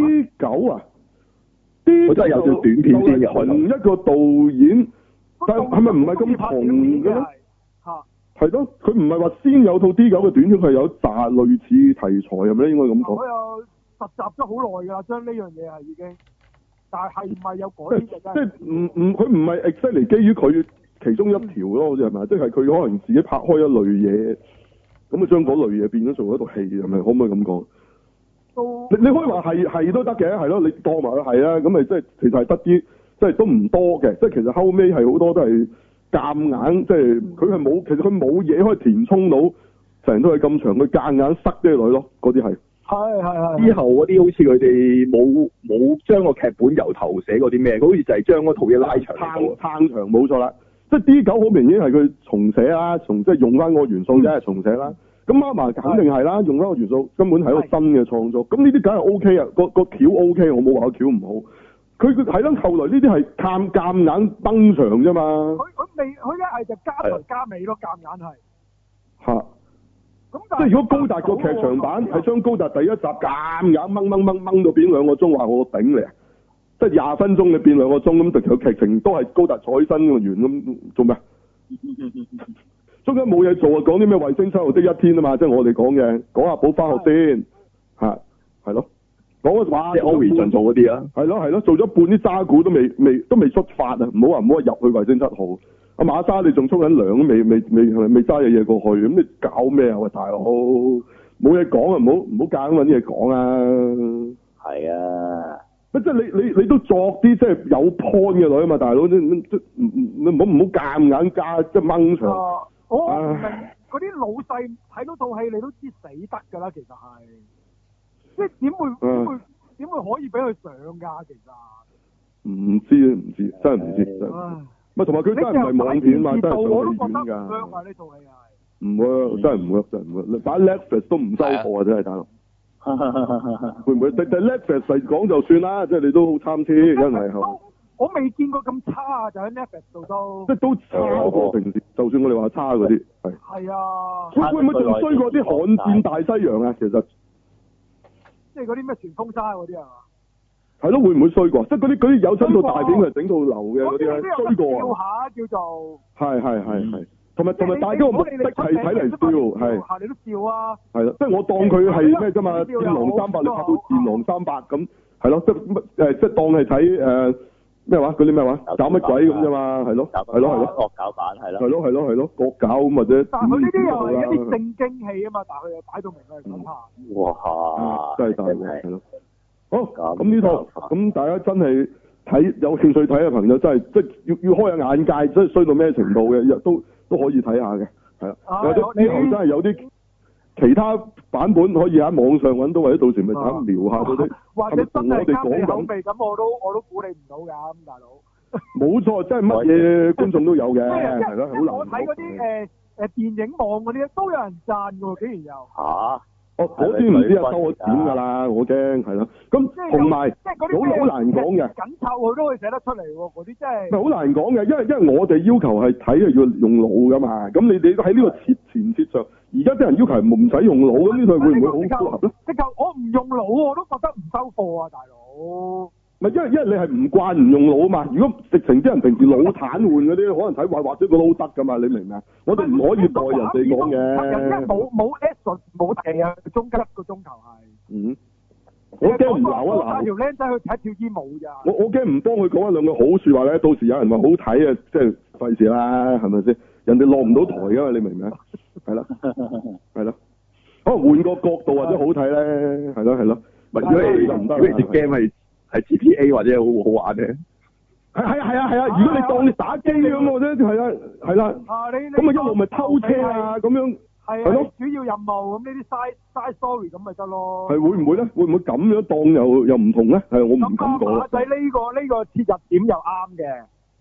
S1: D9啊？我
S3: 真係有條短片先嘅，
S1: 同一個導演，但係咪唔係咁同嘅咧？係咯，佢唔係話先有套 D9嘅短片，佢有紮類似題材係咪咧？應該咁講。
S2: 佢又實習咗好耐㗎啦，將呢樣嘢係已經，但係唔係有改編嘅？
S1: 即係佢唔係 exactly 基於佢其中一條咯，好似係咪？即係佢可能自己拍開一類嘢，咁啊將嗰類嘢變咗做一套戲，係咪？可唔可以咁講？你可以話係都得嘅，係咯，你當埋佢係啊，咁咪即係其實係得啲，即係都唔多嘅，即係其實後尾係好多都係夾硬，即係佢係冇，其實佢冇嘢可以填充到，成日都係咁長，佢夾硬塞啲女咯，嗰啲係。
S3: 之後嗰啲好似佢哋冇將個劇本由頭寫嗰啲咩，佢好似就係將嗰套嘢拉長。
S1: 撐長冇錯啦，即係 D9好明顯係佢重寫啦，即係用翻個元素啫，重寫啦。咁媽媽肯定係啦，用翻個元素根本係一個新嘅創作。咁呢啲梗係 O K 啊，個橋 O K，我冇話個橋唔好。佢係咯，後來呢啲係夾硬登場啫嘛。佢
S2: 一係就加頭加尾咯，夾硬係。
S1: 嚇！即係如果高達個劇場版係將高達第一集夾硬掹到變2個鐘，話我頂你啊！即係20分鐘你變2個鐘咁，其實劇情都係高達彩身個完咁做咩？中間冇嘢做啊，講啲咩衛星7號的一天啊嘛，即係我哋講嘅，講下補翻學先嚇，係咯，講個話即係 Origin 做嗰啲啊，係咯，做咗半啲渣古都未出發啊，唔好話入去衛星7號，阿馬沙你仲沖緊涼都未揸嘢過去，咁你搞咩啊？喂大佬，冇嘢講啊，唔好夾硬揾啲嘢講啊，係啊。即係你都作啲即係有 point 嘅女啊嘛，大佬，你唔好夾硬加即係掹長。
S2: 我唔明嗰啲老細睇到套戲，你都知死得㗎啦，其實係，即係點會可以俾佢上㗎？其實唔知，真係唔知。咪同埋佢真係唔係網片嘛，真係上戲院㗎。呢套戲係唔會，真係唔會，打 Netflix 都唔收貨啊！真係大佬。會唔會？但 Netflix 嚟講就算啦，即係你都好參差，真係。我未見過咁差啊！就喺 Netflix 度都，即係都差過平時，就算我哋話差嗰啲，係啊。會唔會仲衰過啲悍戰大西洋啊？其實，即係嗰啲咩旋風沙嗰啲係嘛？係咯，會唔會衰過？即係嗰啲有親套大片佢整到流嘅嗰啲咧，衰過。笑下叫做。係。同埋大家個目的係睇嚟笑，係。你都笑啊！係啦，即係我當佢係咩啫嘛？戰狼300你拍到戰狼300咁，係咯，即係當係睇咩話？嗰啲咩話？搞乜鬼咁啫嘛？係咯，惡搞版係咯，係咯，惡搞咁或者。但係佢呢啲又係一啲正經戲啊嘛，但係佢又擺到明係咁拍。哇！真係大鑊係咯。好，咁呢套咁大家真係睇有興趣睇嘅朋友真係即係要開下眼界，真係衰到咩程度嘅，都可以睇下嘅，係啦。或者之後真係有啲其他版本可以喺網上揾到，或者到時咪睇瞄下嗰啲。或者真係啱你口味咁，我都估你唔到㗎，咁大佬。冇錯，真係乜嘢觀眾都有嘅，係咯，好難。我睇嗰啲電影網嗰啲都有人讚㗎喎，竟然有。嚇！嗰啲唔知收我錢㗎啦，我驚係咯。咁同埋好難講嘅。緊湊佢都可以寫得出嚟喎，嗰啲真係。好難講嘅，因為我哋要求係睇係要用腦㗎嘛。咁你喺呢個前設上，而家啲人要求係唔使用腦，咁呢套會唔會好符合咧？直頭我唔用腦我都覺得唔收貨啊，大佬。唔係因為你係唔慣唔用腦啊嘛。如果直情啲人平時腦癱瘓嗰啲，可能睇或者佢都得㗎嘛，你明唔明啊？我哋唔可以代人哋講嘅。人家冇 action 冇題啊，中間1個鐘頭係。我驚唔鬧一鬧。條僆仔去睇跳支舞咋。我驚唔幫佢講一兩個好説話咧，到時有人話好睇啊，即係費事啦，係咪先？人哋落唔到台㗎嘛，你明唔明啊？係啦，係咯。可能換個角度或者好睇咧，係咯。如果你隻 game 係 GPA 或者好玩嘅，係啊！如果你當你打機咁，或者係啦，咁一路咪偷車啊咁樣，係咯，主要任務咁呢啲 side story 咁咪得咯。係會唔會咧？會唔會咁樣當又唔同咧？係我唔敢講。馬仔呢個切入點又啱嘅，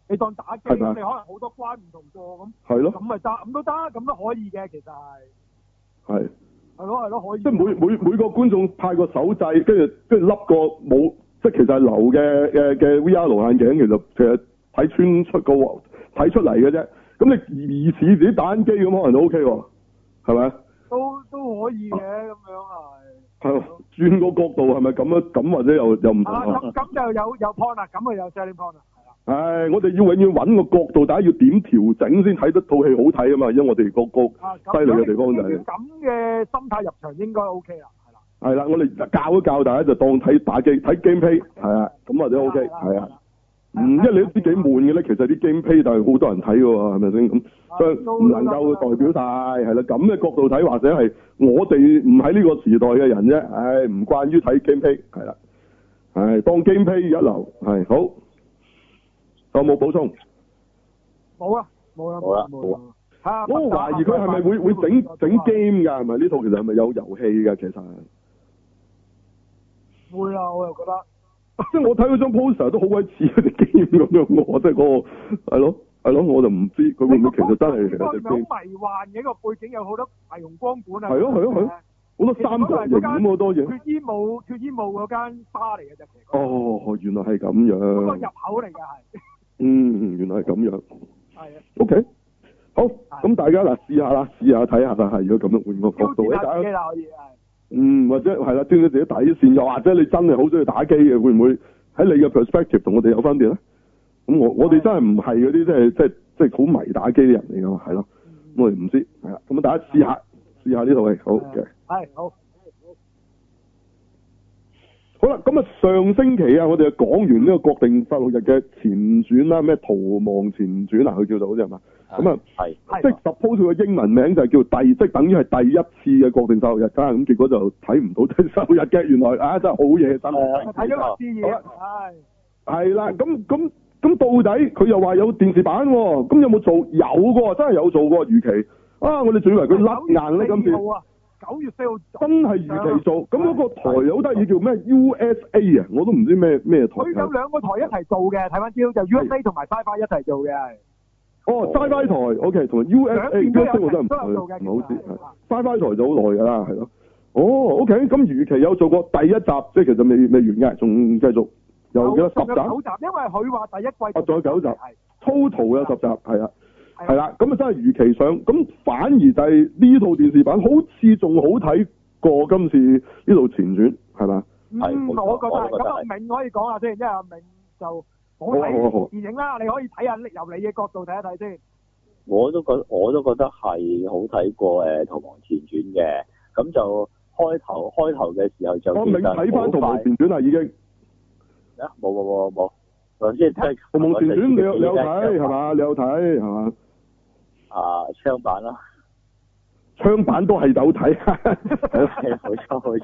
S2: 你當打機，你可能好多關唔同過咁。係咯。咁咪得，咁都得，咁都可以嘅，其實係。係。係咯，可以。
S1: 即係每個觀眾派個手掣，跟住笠個冇，即係其實係流嘅 VR 眼鏡，其實睇穿出睇出嚟嘅啫。咁你疑似自己打緊機咁，可能都 OK 喎，係咪？都可以嘅，咁樣係。係喎，轉個角度係咪咁啊？咁或者又唔同啊？
S2: 咁就有 point 啦，咁啊有 selling point 啦。
S1: 唉，我哋要永遠揾個角度，大家要點調整先睇得套戲好睇啊嘛！因為我哋個犀利嘅地方就係
S2: 咁嘅心態入場應該 OK 啦，係啦。係
S1: 啦，我哋教一教大家就當睇打機睇 gameplay 係啊，咁或者 OK 係啊。因為你都知幾悶嘅咧，其實啲 gameplay 但係好多人睇嘅喎，係咪先咁？所以唔能夠代表晒係啦。咁嘅角度睇，或者係我哋唔喺呢個時代嘅人啫。唉，唔慣於睇 gameplay 係啦，係當 gameplay 一流係好。有冇補充？
S2: 冇啦。我
S1: 懷疑佢係咪會整 game 㗎？係咪呢套其實係咪有遊戲㗎？其實
S2: 會啦，我又覺得。
S1: 即係我睇嗰張 poster 都好鬼似嗰隻 game 咁樣，我即係嗰個係咯，我就唔知佢會唔會其實真係其實隻 game。
S2: 好迷幻嘅一個背景，有好多霓虹光管啊。
S1: 係咯，好多三角形咁好多嘢。
S2: 脫衣舞嗰間巴嚟嘅啫，其實。
S1: 哦，原來係咁樣。
S2: 嗰個入口嚟㗎係。
S1: 原來係咁樣。係
S2: 啊。
S1: OK，好，咁大家嗱試下睇下啦，係如果咁樣換個角度咧，大家。或者係啦，知道自己底線，又或者你真係好中意打機嘅，會唔會喺你嘅 perspective 同我哋有分別咧？咁我哋真係唔係嗰啲即係好迷打機嘅人嚟㗎嘛，係咯。咁我哋唔知係啦，咁大家試下呢套戲，好嘅。係好。好啦，咁啊上星期啊，我哋就講完呢個國定殺戮日嘅前傳啦，咩逃亡前傳啊，佢叫做好似係嘛？咁啊，即係 suppose 佢嘅英文名就係叫即等於係第一次嘅國定殺戮日，咁結果就睇唔到第殺戮日嘅，原來真係好嘢，真係
S2: 睇咗個試驗，
S1: 係啦，咁到底佢又話有電視版喎，咁有冇做？有喎，真係有做過如期啊！我哋仲以為佢甩硬咧，今次
S2: 9月4號
S1: 真係如期做，咁嗰個台好得意叫咩 USA 啊，我都唔知咩台。
S2: 佢有兩個台一齊做嘅，睇翻招就 USA 同埋 Sci-Fi 一齊做嘅。
S1: Sci-Fi 台 OK， 同埋 USA 我真係唔好知。Sci-Fi 台就好耐㗎啦，係咯。OK，咁如期有做過第一集，即係其實未完嘅，仲繼續有幾多10集？
S2: 有9集，因為佢話第一季。
S1: 仲有9集，total 有10集，係啦。係啦，咁啊真係如期上，咁反而就係呢套電視版好似仲好睇過今次呢套前傳，係嘛？
S2: 我覺得咁阿銘可以講下先，因為阿銘就冇睇電影啦，你可以睇下由你嘅角度睇一睇先。
S3: 我都覺得係好睇過《逃亡前傳》嘅，咁就開頭嘅時候就。阿銘睇翻《逃亡前傳》啦，已經。冇。即係《
S1: 逃亡前傳》，你有睇係嘛？你有睇係嘛？
S3: 槍版啦，
S1: 槍版都係有睇，
S3: 冇錯，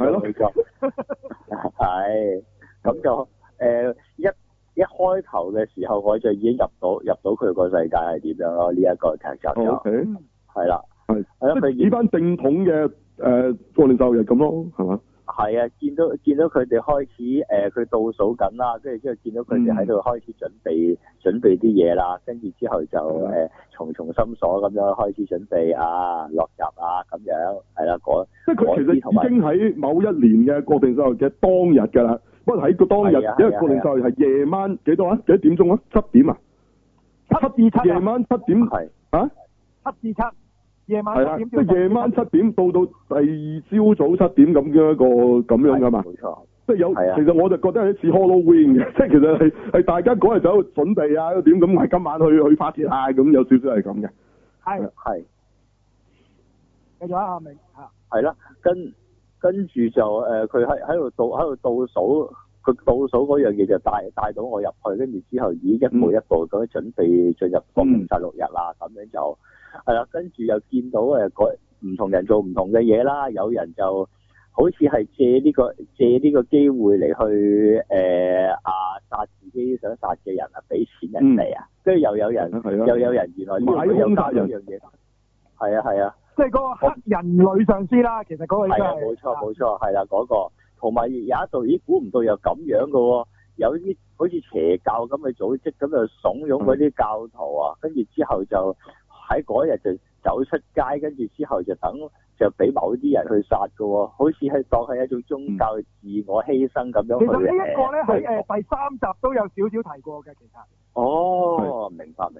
S3: 係咁就一開頭嘅時候，我就已經入到佢個世界係點樣咯？呢一個劇集就係啦，係即係以翻正統嘅國定殺戮日咁咯，係嘛？係啊，見到佢哋開始佢倒數緊啦，跟住之後見到佢哋喺度開始準備啲嘢啦，跟住之後就重新鎖咁樣開始準備落閘咁樣，係啦，即係佢其實已經喺某一年嘅國定殺戮日嘅當日㗎啦，不過喺個當日，因為國定殺戮日係夜晚幾多點鐘啊？7點啊？7至7夜晚7點係7至7。夜晚7點，即係夜晚7點到第二朝早7點咁樣一個咁樣噶嘛，冇錯，即係有，其實我就覺得係似 Halloween 嘅，即係其實係大家嗰日就喺度準備啊，點咁係今晚去發泄啊，咁有少少係咁嘅，係，繼續阿銘係啦，跟住就佢喺度倒數，佢倒數嗰樣嘢就帶到我入去，跟住之後已經一步一步咁準備進入國定殺戮日啦，咁樣就。係啦，跟住又見到唔同人做唔同嘅嘢啦，有人就好似係借呢個機會嚟去殺自己想殺嘅人俾錢人哋啊，跟住又有人原來買兇殺人樣嘢，係啊，即係嗰個黑人女上司啦，其實嗰個係冇錯，係啦嗰個，同埋有一度估唔到又咁樣嘅喎， 有啲好似邪教咁嘅組織咁就慫恿嗰啲教徒啊，跟住之後就喺嗰日就走出街，跟住之後就俾某啲人去殺㗎喎，好似係當係一種宗教嘅自我犧牲咁樣去。
S2: 其實呢一個咧喺第3集都有少少提過嘅，其實。
S3: 哦，明白。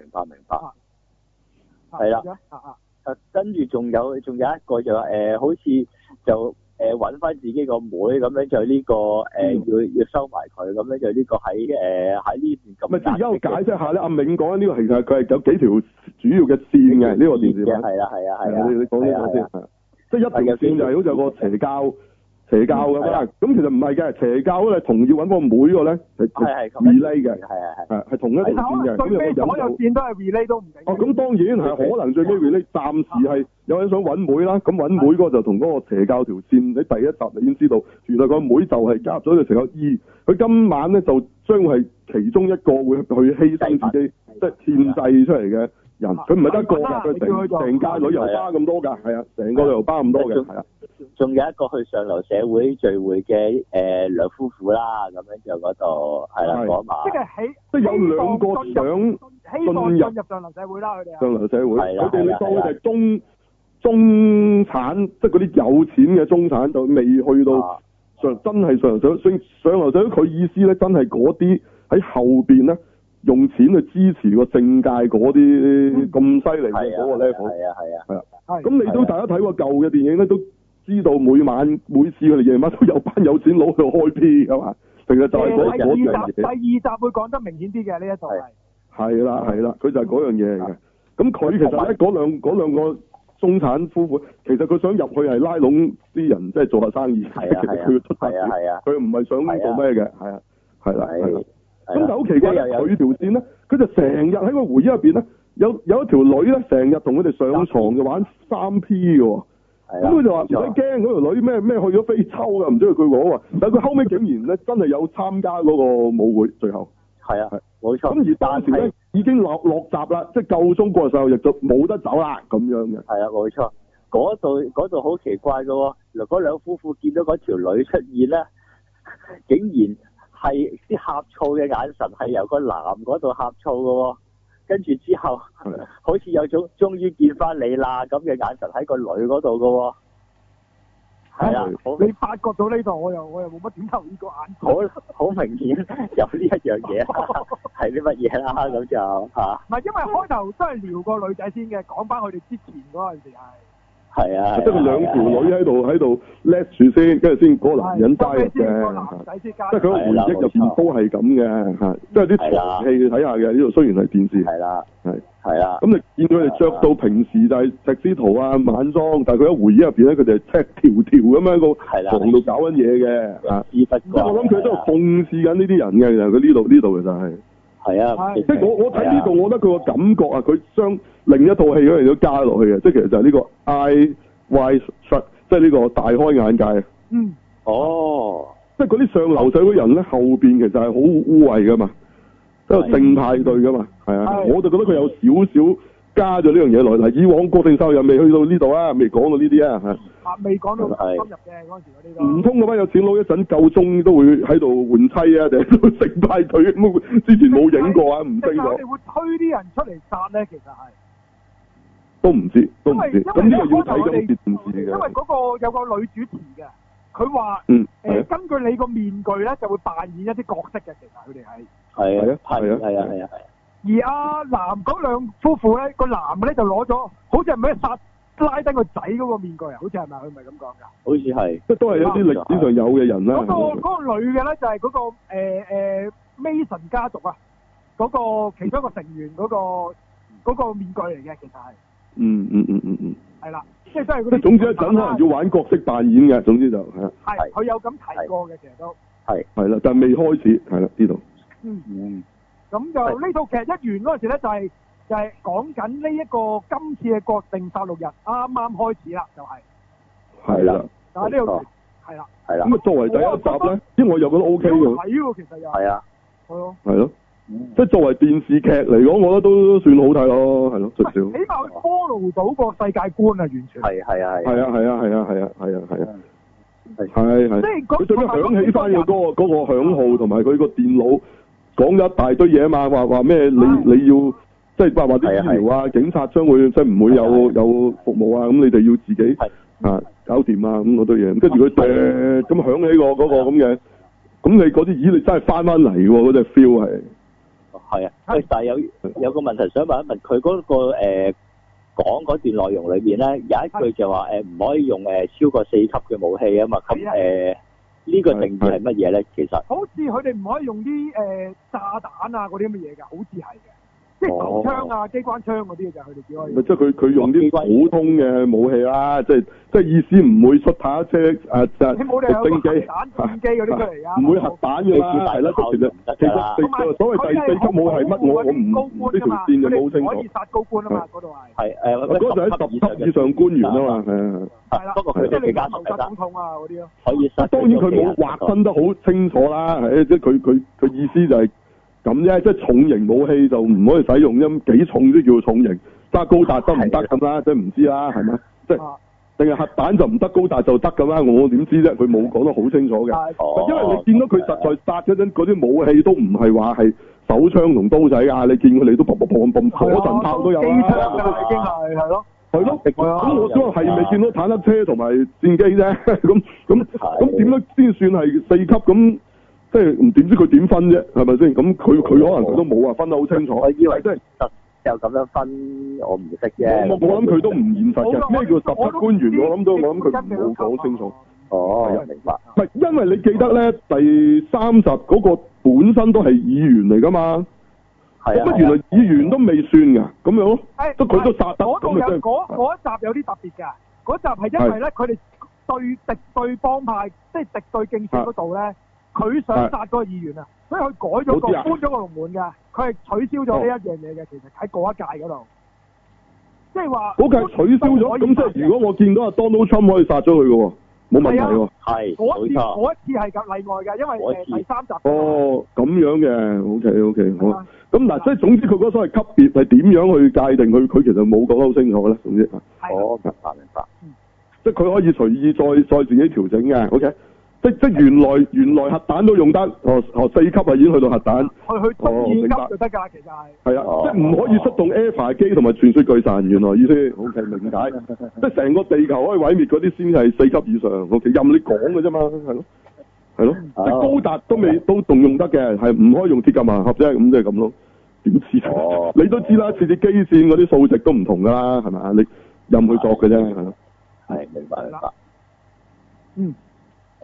S3: 係啦。跟住仲有一個就好似就揾翻自己個妹咁樣，就呢個要收埋佢咁樣，就呢個喺呢段咁。
S1: 咪而家我解釋下咧，阿銘講緊呢個其實佢係有幾條主要嘅線嘅呢個電視版。
S3: 係啊。
S1: 你講呢個先，即係一條線就係好似有個邪教咁啦。咁其實唔係嘅，邪教咧同意揾個妹個咧係 relay 嘅，係同一條線嘅。
S2: 最尾所有線都係 relay 都唔定。
S1: 咁當然係可能最尾 relay 暫時係有人想揾妹啦。咁揾妹嗰個就同嗰個邪教條線喺第一集你已經知道，原來個妹就係加入咗呢個邪教。佢今晚咧就將會係其中一個會去犧牲自己，即係獻祭出嚟嘅人。佢唔係得一個㗎，佢成間旅遊巴咁多㗎，係啊，成個旅遊巴咁多嘅，係啊。
S3: 仲有一個去上流社會聚會嘅兩夫婦啦，咁樣就嗰度係啦嗰晚。
S2: 即係
S1: 有兩個想進入
S2: 上流社會啦，佢哋。
S1: 上流社會，佢哋你當佢哋係中產，即係嗰啲有錢嘅中產，就未去到真係上流社會。上流社會佢意思咧，真係嗰啲喺後邊咧用錢去支持個政界嗰啲咁犀利嘅嗰個 level。係啊。咁你都大家睇過舊嘅電影咧，都知道每次佢哋夜晚都有班有錢佬去開 P 噶嘛，成日就係嗰樣嘢。
S2: 第二集會講得明顯啲嘅呢一度係。係
S1: 啦，佢就係嗰樣嘢嚟嘅。咁佢其實咧嗰兩個中產夫婦，其實佢想入去係拉攏啲人，即係做下生意。其實佢要出頭啲，佢唔係想做咩嘅。係啦。咁就好奇怪，佢條線咧，佢就成日喺個回憶入邊咧，有一條女咧，成日同佢哋上床就玩3P 嘅喎。咁佢就話唔使驚，嗰條女咩去咗非洲㗎，唔知佢講喎。但係佢後尾竟然咧真係有參加嗰個舞會，最後
S3: 係冇錯。咁
S1: 而當時咧已經落閘啦，即係夠鐘過曬日就冇得走啦咁樣嘅。
S3: 係啊，冇錯。嗰度好奇怪嘅喎，嗰兩夫婦見到嗰條女出現咧，竟然係啲呷醋嘅眼神係由個男嗰度呷醋嘅喎。跟住之後，好似有種終於見翻你啦咁嘅眼神喺個女嗰度嘅喎。係啊，
S2: 你發覺到呢度，我又冇乜點留意個眼。
S3: 好明顯有呢一樣嘢，係啲乜嘢啦？咁就嚇。
S2: 唔係因為開頭都係撩個女仔先嘅，講翻佢哋之前嗰陣時係。
S3: 係啊。
S1: 即係佢兩條女喺度叻住先，跟住先嗰個男人加入嘅。即係佢個回憶入邊都係咁嘅嚇，即係啲長戲睇下嘅呢度，雖然係電視。係啦。咁你見佢哋着到平時就係石獅圖啊晚裝，但係佢喺回憶入邊咧，佢哋係赤條條咁樣個床度搞緊嘢嘅嚇。即係我諗佢喺度諷刺緊呢啲人嘅，其實佢呢度其實係。係啊。即係我睇呢度，我覺得佢個感覺啊，佢將另一套戲嗰樣都加落去嘅，即係其實就係呢個 Eye Wide Shut，即係呢個大開眼界。哦。即係嗰啲上流社會人咧，後邊其實係好污穢噶嘛。一個性派對噶嘛，係啊，我就覺得佢有少少加咗呢樣嘢落嚟。以往國定收入未去到呢度啊，未講到呢啲啊，
S2: 未講到深入嘅嗰陣時嗰啲。
S1: 唔通嗰班有錢佬一陣夠鐘都會喺度換妻啊，定係性派對咁？之前冇影過啊，唔清楚。
S2: 佢哋會推啲人出嚟殺咧，其實係
S1: 都唔知。咁呢個要睇咁電視嘅。
S2: 因為嗰個有個女主持嘅，佢話根據你個面具咧，就會扮演一啲角色嘅。其實佢哋係。係啊。而阿男嗰兩夫婦咧，個男嘅咧就攞咗，好似係咪殺拉登個仔嗰個面具啊？好似係咪？佢唔係咁講㗎？好似係，即係都係一啲歷史上有嘅人啦。嗰個女嘅咧就係嗰個Mason 家族啊，嗰個其中一個成員嗰個面具嚟嘅，其實係。係啦，即係都係嗰啲。總之一陣可能要玩角色扮演嘅，總之就係。係，佢有咁提過嘅，其實都。係啦，但係未開始，係啦，呢度。咁就呢套劇一完嗰陣時咧，就係講緊呢一個今次嘅國定殺戮日啱啱開始啦，就係。係啦。但係呢套係啦。咁啊，作為第一集咧，因為我又覺得 O K 喎。睇喎，其實又。係啊。係咯。即係作為電視劇嚟講，我覺得都算好睇咯，係咯，最少。起碼佢 follow 到個世界觀啊，完全。係啊。
S1: 係。即係佢最尾響起翻嘅嗰個響號，同埋佢個電腦講咗一大堆嘢啊嘛，話咩你要即係話啲醫療啊、警察將會即係唔會有服務啊，咁你哋要自己搞掂啊咁嗰堆嘢，跟住佢咁響起嗰個咁嘅，咁你嗰啲你真係翻嚟喎，嗰隻 feel 係。
S3: 係啊，但係有個問題想問一問，佢嗰個講嗰段內容裏邊咧，有一句就話唔可以用超過4級嘅武器啊嘛，咁呢個定義係乜嘢咧？其實
S2: 好似佢哋唔可以用啲炸彈啊嗰啲咁嘅嘢㗎，好似係嘅。即係手槍啊、機關槍嗰啲嘅就係佢哋只可以。
S1: 即係佢用啲普通嘅武器啦，即係意思唔會出坦克車
S2: 你冇理由有核彈、戰機嗰啲出嚟啊！
S1: 唔會核彈㗎嘛，係啦，其實所謂第4級武係乜？我唔呢條線就冇清楚。
S2: 可以殺高官啊嘛，嗰度係。
S1: 嗰度係10級以上官員啊嘛，
S2: 係啦。不過佢哋嘅總統啊嗰啲咯。
S3: 可以殺。
S1: 當然佢冇劃分得好清楚啦，即係佢意思就係。咁啫，即係重型武器就唔可以使用，因幾重都叫重型，揸高達得唔得咁啦？即係唔知啦，係咪？即係定係核彈就唔得，高達就得咁啦？我點知啫？佢冇講得好清楚嘅。因為你見到佢實在殺嗰陣嗰啲武器都唔係話係手槍同刀仔啊！你見佢哋都砰砰砰砰火神炮都有啦。機槍㗎已經係咯。係咯。咁我只係未見到坦克車同埋戰機啫。咁點樣先算係4級咁？即係唔點知佢點分啫，係咪先？咁佢可能佢都冇話分得好清楚。我以為即係就咁樣分，我唔識啫。我諗佢都唔現實嘅。咩叫10級官員？我諗佢冇講清楚。
S3: 哦，明白。
S1: 唔係，因為你記得咧，第30嗰個本身都係議員嚟㗎嘛。係啊。咁原來議員都未算㗎，咁樣咯。即佢都殺得。嗰一
S2: 集有啲特別㗎。嗰集係因為咧，佢哋敵對幫派，即係敵對競選嗰度咧。佢想殺嗰個議員啊，所以佢改咗搬咗個龍門㗎，佢係取消咗呢一樣嘢嘅。其實喺嗰一屆嗰度，即係話
S1: 嗰屆取消咗，咁即係如果我見到阿 Donald Trump 可以殺咗佢嘅喎，冇問題喎。係
S2: 嗰一次係咁例外㗎，因為第3集。
S1: 哦，咁樣嘅，OK，好。咁嗱，即係總之佢嗰所謂級別係點樣去界定佢其實冇講得好清楚咧，總之。
S3: 明白。
S1: 即係佢可以隨意再自己調整嘅，OK。即原來核彈都用得，4級已經去到核彈，
S2: 去到2級就得㗎，其實係。係
S1: 啊，即唔可以出動 EVA 機同埋傳說巨神，原來意思 ，OK 明解。即成個地球可以毀滅嗰啲先係4級以上，OK 任你講嘅啫嘛，係咯，即高達都動用得嘅，係唔可以用鐵甲萬能俠啫，咁即係咁咯。點知？你都知啦，次機線嗰啲數值都唔同㗎啦，係咪？你任佢作嘅啫，係咯。
S3: 係明白。
S2: 嗯。
S3: 好，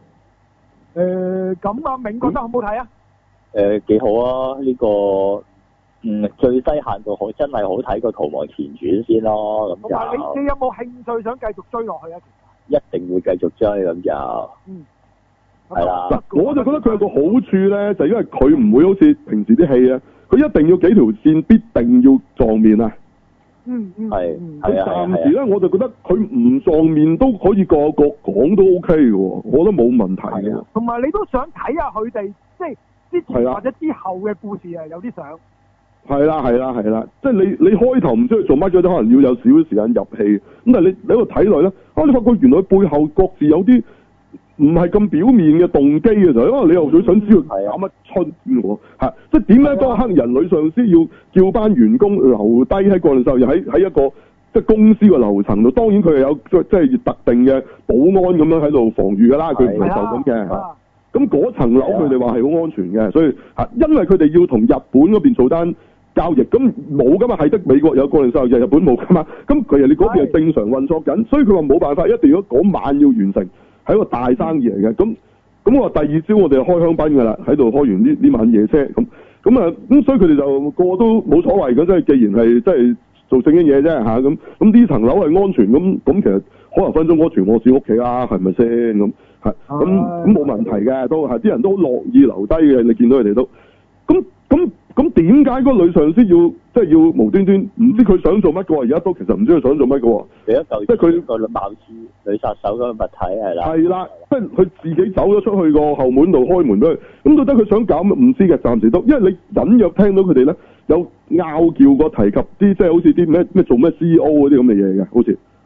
S2: 咁阿銘覺得好唔好睇啊？
S3: 幾好啊！呢個最低限度真係好睇過《逃亡前傳》先咯。咁就同埋
S2: 你有冇興趣想繼續追落去啊？
S3: 一定會繼續追咁就係啦。
S1: 嗱，我就覺得佢有個好處咧，就因為佢唔會好似平時啲戲啊，佢一定要幾條線必定要撞面啊。
S3: 係。
S1: 暫時咧，我就覺得佢唔撞面都可以個講都 OK 嘅，我覺得冇問題嘅。
S2: 同埋你都想睇下佢哋即係之前或者之後嘅故事啊，有啲想。係啦，即係你開頭唔知佢做乜嘅，都可能要有少少時間入戲。咁但係你喺度睇落咧，你發覺原來背後各自有啲唔係咁表面嘅動機嘅時候，因為你又最想知道搞乜春喎，即係點解嗰個黑人女上司要叫班員工留低喺個陣時候，又喺一個即係公司嘅樓層度，當然佢係有即係特定嘅保安咁樣喺度防禦㗎啦，佢唔係就咁嘅。咁嗰層樓佢哋話係好安全嘅，所以因為佢哋要同日本嗰邊做單交易，咁冇㗎嘛，係得美國有個陣時候，日本冇㗎嘛，咁佢哋嗰邊係正常運作緊，所以佢話冇辦法，一定要嗰晚要完成。係一個大生意嚟嘅，咁我話第二朝我哋就開香檳㗎啦，喺度開完呢晚夜車，咁所以佢哋就個個都冇所謂嘅，即係既然係即係做正經嘢啫嚇，咁呢層樓係安全，咁其實可能分鐘安全我自己屋企啦，係咪先咁咁冇問題嘅，都係啲人都好樂意留低嘅，你見到佢哋都咁點解嗰個女上司即係要無端端唔知佢想做乜嘅喎？而家都其實唔知佢想做乜嘅喎。即係佢
S3: 個貌似女殺手嗰個物體係啦。係啦，
S1: 即係佢自己走咗出去個後門度開門俾佢。咁到底佢想搞唔知嘅，暫時都因為你隱約聽到佢哋咧有拗撬過提及啲即係好似啲咩做咩 CEO 嗰啲咁嘅嘢嘅，好似。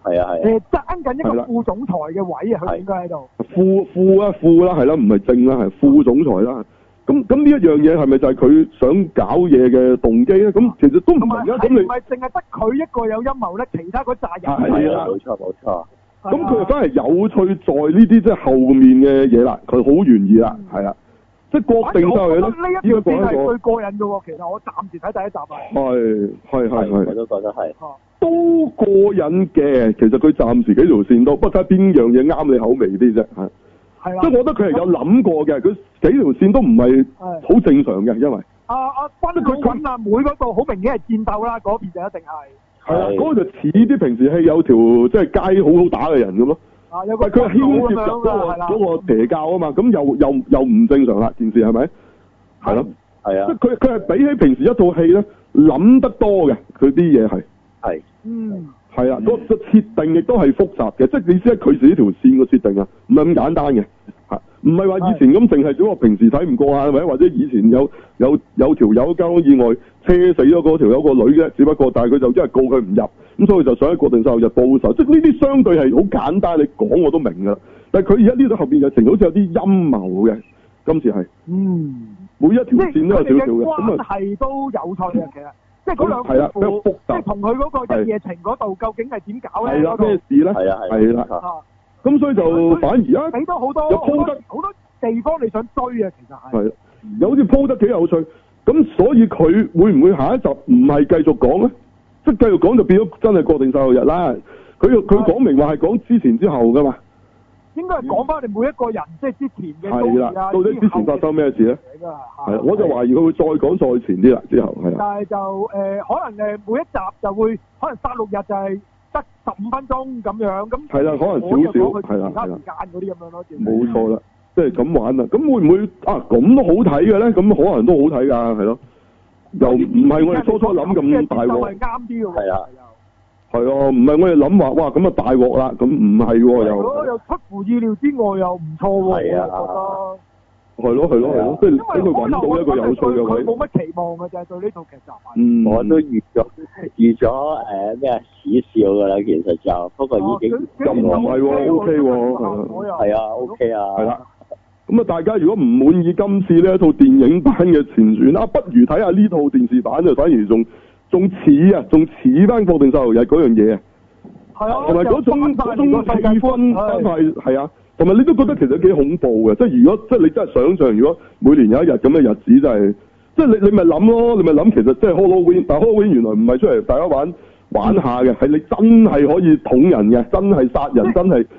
S3: 係啊。
S2: 爭緊一個副總裁嘅位啊，佢應該喺度。
S1: 副啦，係啦，唔係正啦，係副總裁啦。咁呢一樣嘢係咪就係佢想搞嘢嘅動機咧？咁其實都唔係啊。咁你唔係淨係得佢一個有陰謀咧，其他嗰扎人
S3: 係啊，冇錯。
S1: 咁佢就反而有趣在呢啲即係後面嘅嘢啦，佢好懸疑啦，係啦。即係國定晒佢咧，
S2: 呢一條線係最過癮嘅喎。其實我暫時睇第一集啊。
S1: 係，
S3: 我都覺得係。
S1: 都過癮嘅，其實佢暫時幾條線都，不過睇邊樣嘢啱你口味啲啫，係啦。即係我覺得佢係有諗過嘅，佢幾條線都唔係好正常嘅，因為
S2: 分佢阿妹嗰度好明顯係戰鬥啦，嗰邊就一定係。係啊，
S1: 嗰個就似啲平時戲有條即係街好好打嘅人咁咯。
S2: 有個
S1: 佢係牽涉嗰個邪教啊嘛，咁又唔正常啦，件事係咪？係咯，
S3: 係啊。
S1: 即係佢係比起平時一套戲咧諗得多嘅，佢啲嘢係。
S3: 係。
S1: 係啊，個設定亦都係複雜嘅，即係你知佢自己條線個設定啊，唔係咁簡單嘅，唔係話以前咁淨係只我平時睇唔過啊，或者以前有條友交通意外車死咗嗰條友個女啫，只不過但係佢就因為告佢唔入，咁所以就想喺國定殺戮日報仇，即係呢啲相對係好簡單，你講我都明㗎啦。但係佢而家呢度後邊就成好似有啲陰謀嘅，今次係，每一條線都有少少嘅，咁
S2: 關係都有趣嘅其實。即係嗰兩夫婦，即係同佢嗰個一夜情嗰度，究竟係點搞咧？
S1: 係啦，咩事咧？係啦。咁所以就反而啊，
S2: 俾多好多
S1: 鋪得
S2: 好多地方你想追啊，其實係。
S1: 係，又好似鋪得幾有趣。咁所以佢會唔會下一集唔係繼續講咧？即係繼續講就變咗真係國定殺戮日啦。佢講明話係講之前之後㗎嘛。
S2: 應該係講翻你每一個人，即係之前嘅
S1: 係啦，到底之前發生咩事咧？係，我就懷疑佢會再講再前啲啦，之後係。
S2: 但係就可能每一集就會可能殺戮日就係得15分鐘咁樣咁。係啦，可能少少係啦， 其他時間嗰啲咁樣咯。
S1: 冇錯啦，即係咁玩啦。咁會唔會啊？咁都好睇嘅咧？咁可能都好睇㗎，係咯。又唔係我哋初初諗咁大鑊。
S2: 係啱啲㗎喎。
S3: 係啊。
S1: 係啊，唔係我哋諗話，哇咁啊大鑊啦，咁唔係喎
S2: 又出乎意料之外又唔錯喎，
S3: 係啊，
S1: 係咯，即係俾佢揾到一個有趣嘅位。
S2: 佢冇乜期望嘅就係對呢套劇集。
S3: 我都預咗咩恥笑㗎啦，其實就不過已經
S1: 又唔係喎 ，OK 喎，
S3: 係啊 ，OK 啊，
S1: 係啦。咁啊，大家如果唔滿意今次呢一套電影版嘅前傳不如睇下呢套電視版就反而仲似翻國定殺戮日嗰樣嘢啊！
S2: 係啊，
S1: 同埋嗰種氣氛係啊，同埋你都覺得其實幾恐怖嘅，即係如果即係你真係想像，如果每年有一日咁嘅日子，就係即係你咪諗咯，你咪諗其實即係 Halloween，但係 Halloween 原來唔係出嚟大家玩下嘅，係你真係可以捅人嘅，真係殺人，真係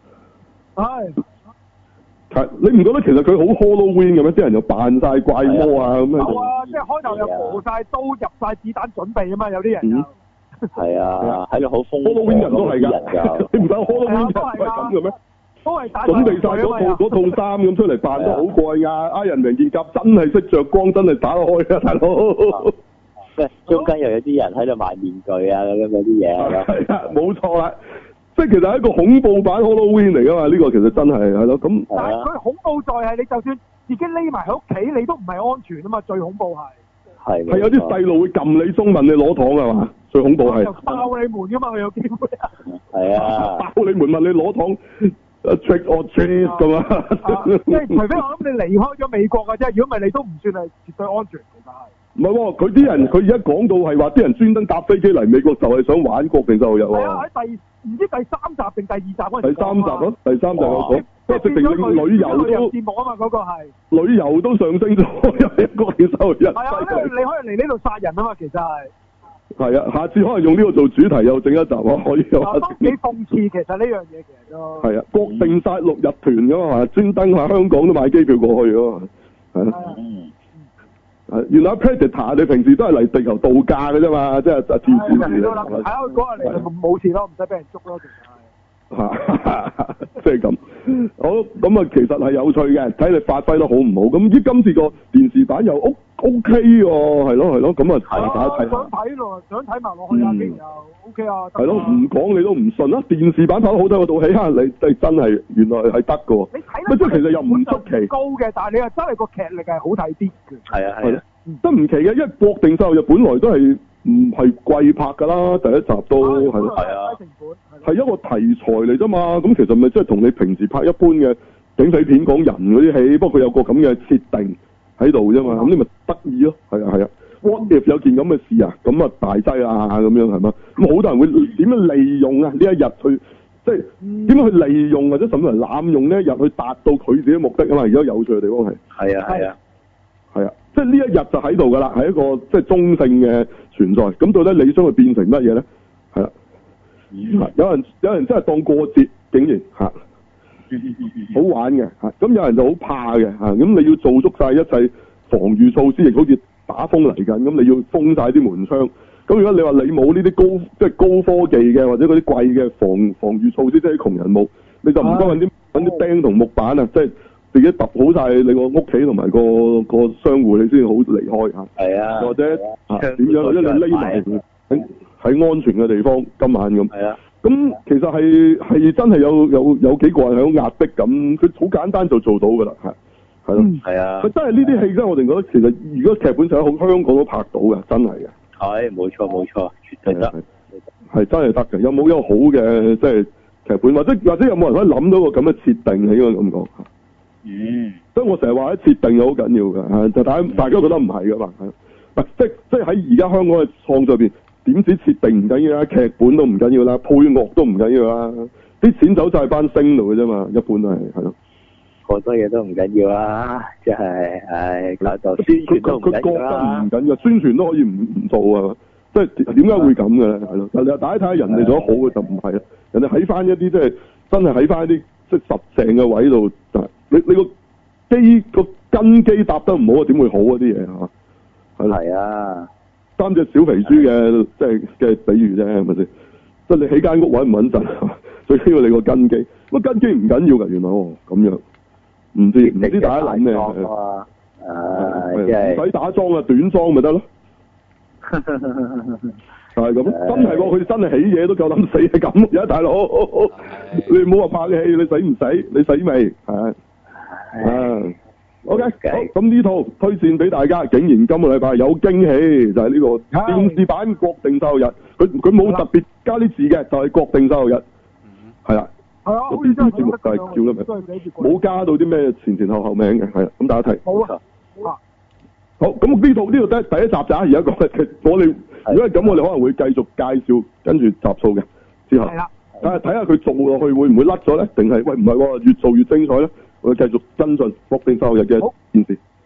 S1: 係你唔覺得其實佢好 Halloween 嘅咩？啲人又扮晒怪魔啊咁樣。
S2: 有啊，即係開頭又磨晒刀入晒子彈準備啊嘛，有啲人就
S3: 係啊，喺度好瘋狂。
S1: Halloween 人都係㗎，你唔睇 Halloween 人都係咁嘅咩？
S2: 都係
S1: 準備晒嗰套衫咁出嚟扮得好怪㗎，Iron Man件甲真係識着光，真係打得開啊，大佬。
S3: 咩？中間又有啲人喺度賣面具啊咁樣嗰啲嘢。
S1: 係啊，冇錯啦。即係其實係一個恐怖版 Halloween 嚟㗎嘛，呢個其實真係咯咁。
S2: 但係佢恐怖在係你就算自己匿埋喺屋企，你都唔係安全啊嘛，最恐怖係。係有啲細路會撳你鐘問你攞糖係嘛？最恐怖係。爆你門㗎嘛，佢有機會。係啊。爆你門問你攞糖 ，trick or treat 咁啊！ 即係除非我諗你離開咗美國嘅啫，如果唔係你都唔算係絕對安全，其實係。
S1: 唔係喎，佢啲人佢而家講到係話啲人專登搭飛機嚟美國就係想玩國定殺戮日喎。係啊，喺唔知第3集定第2集嗰陣。第3集咯，第3集有講，即係直情旅遊都節目啊嘛，嗰個係。旅遊都上升咗，因為國定殺戮日。係啊，因為你可以嚟呢度殺人啊嘛，其實係。係啊，下次可能用呢個做主題又整一集啊，可以。都幾諷刺，其實呢樣嘢其實都。係啊，國定殺戮日團㗎嘛，專登喺香港都買機票過去㗎嘛，係啊。原來 Predator 你平時都係嚟地球度假嘅啫嘛，即係電視嚟。係啊，嗰日嚟就冇事咯，唔使俾人捉咯，其實係。即係咁，好咁啊，其實係有趣嘅，睇你發揮得好唔好。咁今次個電視版又 OK 喎，係咯，咁啊大家睇。想睇咯，想睇埋落去啊，竟然又 OK 啊。係咯，唔講你都唔信啦。電視版拍得好睇過套戲啊，你真係原來係得嘅喎。你睇得即係其實又唔出奇。高嘅，但係你又真係個劇力係好睇啲嘅。係啊，係啊。都唔奇嘅，因為國定殺戮日本來都係唔係貴拍㗎啦，第一集都係咯，係啊， 係一個題材嚟啫嘛。咁其實咪即係同你平時拍一般嘅警匪片講人嗰啲戲，不過佢有個咁嘅設定喺度啫嘛。咁你咪得意咯。係啊係啊。What if 有件咁嘅事啊？咁啊大劑啊咁樣係嘛？咁好多人會點樣利用啊呢一日去？即係點樣去利用或者甚至係濫用呢一日去達到佢自己嘅目的啊嘛？而家有趣嘅地方係係啊，即係呢一日就喺度㗎啦，係一個即係中性嘅存在。咁到底你想佢變成乜嘢咧？係啦，有人真係當過節，竟然嚇好玩嘅嚇。咁有人就好怕嘅嚇。咁你要做足晒一切防禦措施，亦好似打風嚟緊，咁你要封晒啲門窗。咁如果你話你冇呢啲高科技嘅或者嗰啲貴嘅防禦措施，即係窮人冇，你就唔該揾啲釘同木板啊，即係自己揼好晒你個屋企同埋個商戶，你先好離開嚇。係啊，或者點樣，或者你匿埋喺安全嘅地方，今晚咁。係啊。咁其實係真係有幾個人係好壓迫咁，佢好簡單就做到㗎啦，係咯。係啊。佢真係呢啲戲真係我哋覺得其實如果劇本寫好，香港都拍到嘅，真係嘅。係，冇錯，絕對得，係真係得嘅。有冇一個好嘅即係劇本，或者有冇人可以諗到個咁嘅設定？應該咁講。所以我成日話啲設定好緊要嘅，就大家覺得唔係噶嘛，即係喺而家香港嘅創作入邊，點止設定唔緊要啦，劇本都唔緊要啦，配樂都唔緊要啦，啲錢走晒班星度嘅啫嘛，一般都係咯。好多嘢都唔緊要啦，即係搞到宣傳都唔緊要啦。佢覺得唔緊要，宣傳都可以唔做啊！即係點解會咁嘅咧？係咯，但係大家睇下人哋做得好嘅就唔係啦。人哋喺翻一啲即係真係喺翻一啲即係實淨嘅位度，你個根基搭得唔好啊，點會好啊啲嘢嚇？係啊，三隻小肥豬嘅即係嘅比喻啫，係咪先？即係你起間屋穩唔穩陣，最緊要你個根基。乜根基唔緊要㗎，原來咁樣。唔知大家諗咩？唔使打樁啊，短樁咪得咯。就係咁，真係喎！佢真係起嘢都夠膽死係咁，而家大佬，你唔好話拍戲，你死唔死？你死未？係。OK，好，咁呢套推薦俾大家，竟然今個禮拜有驚喜，就係呢個電視版國定生日，佢冇特別加啲字嘅，就係國定生日，係啦。係啊，好似真係節目就係叫得名，冇加到啲咩前後名嘅，係啦，咁大家睇。好啊，好，咁呢套第一集咋，而家講我哋如果係咁，我哋可能會繼續介紹跟住集數嘅之後。係啦。睇下佢做落去會唔會甩咗咧？定係喂唔係喎，越做越精彩咧？我哋繼續跟進國定生日嘅件事。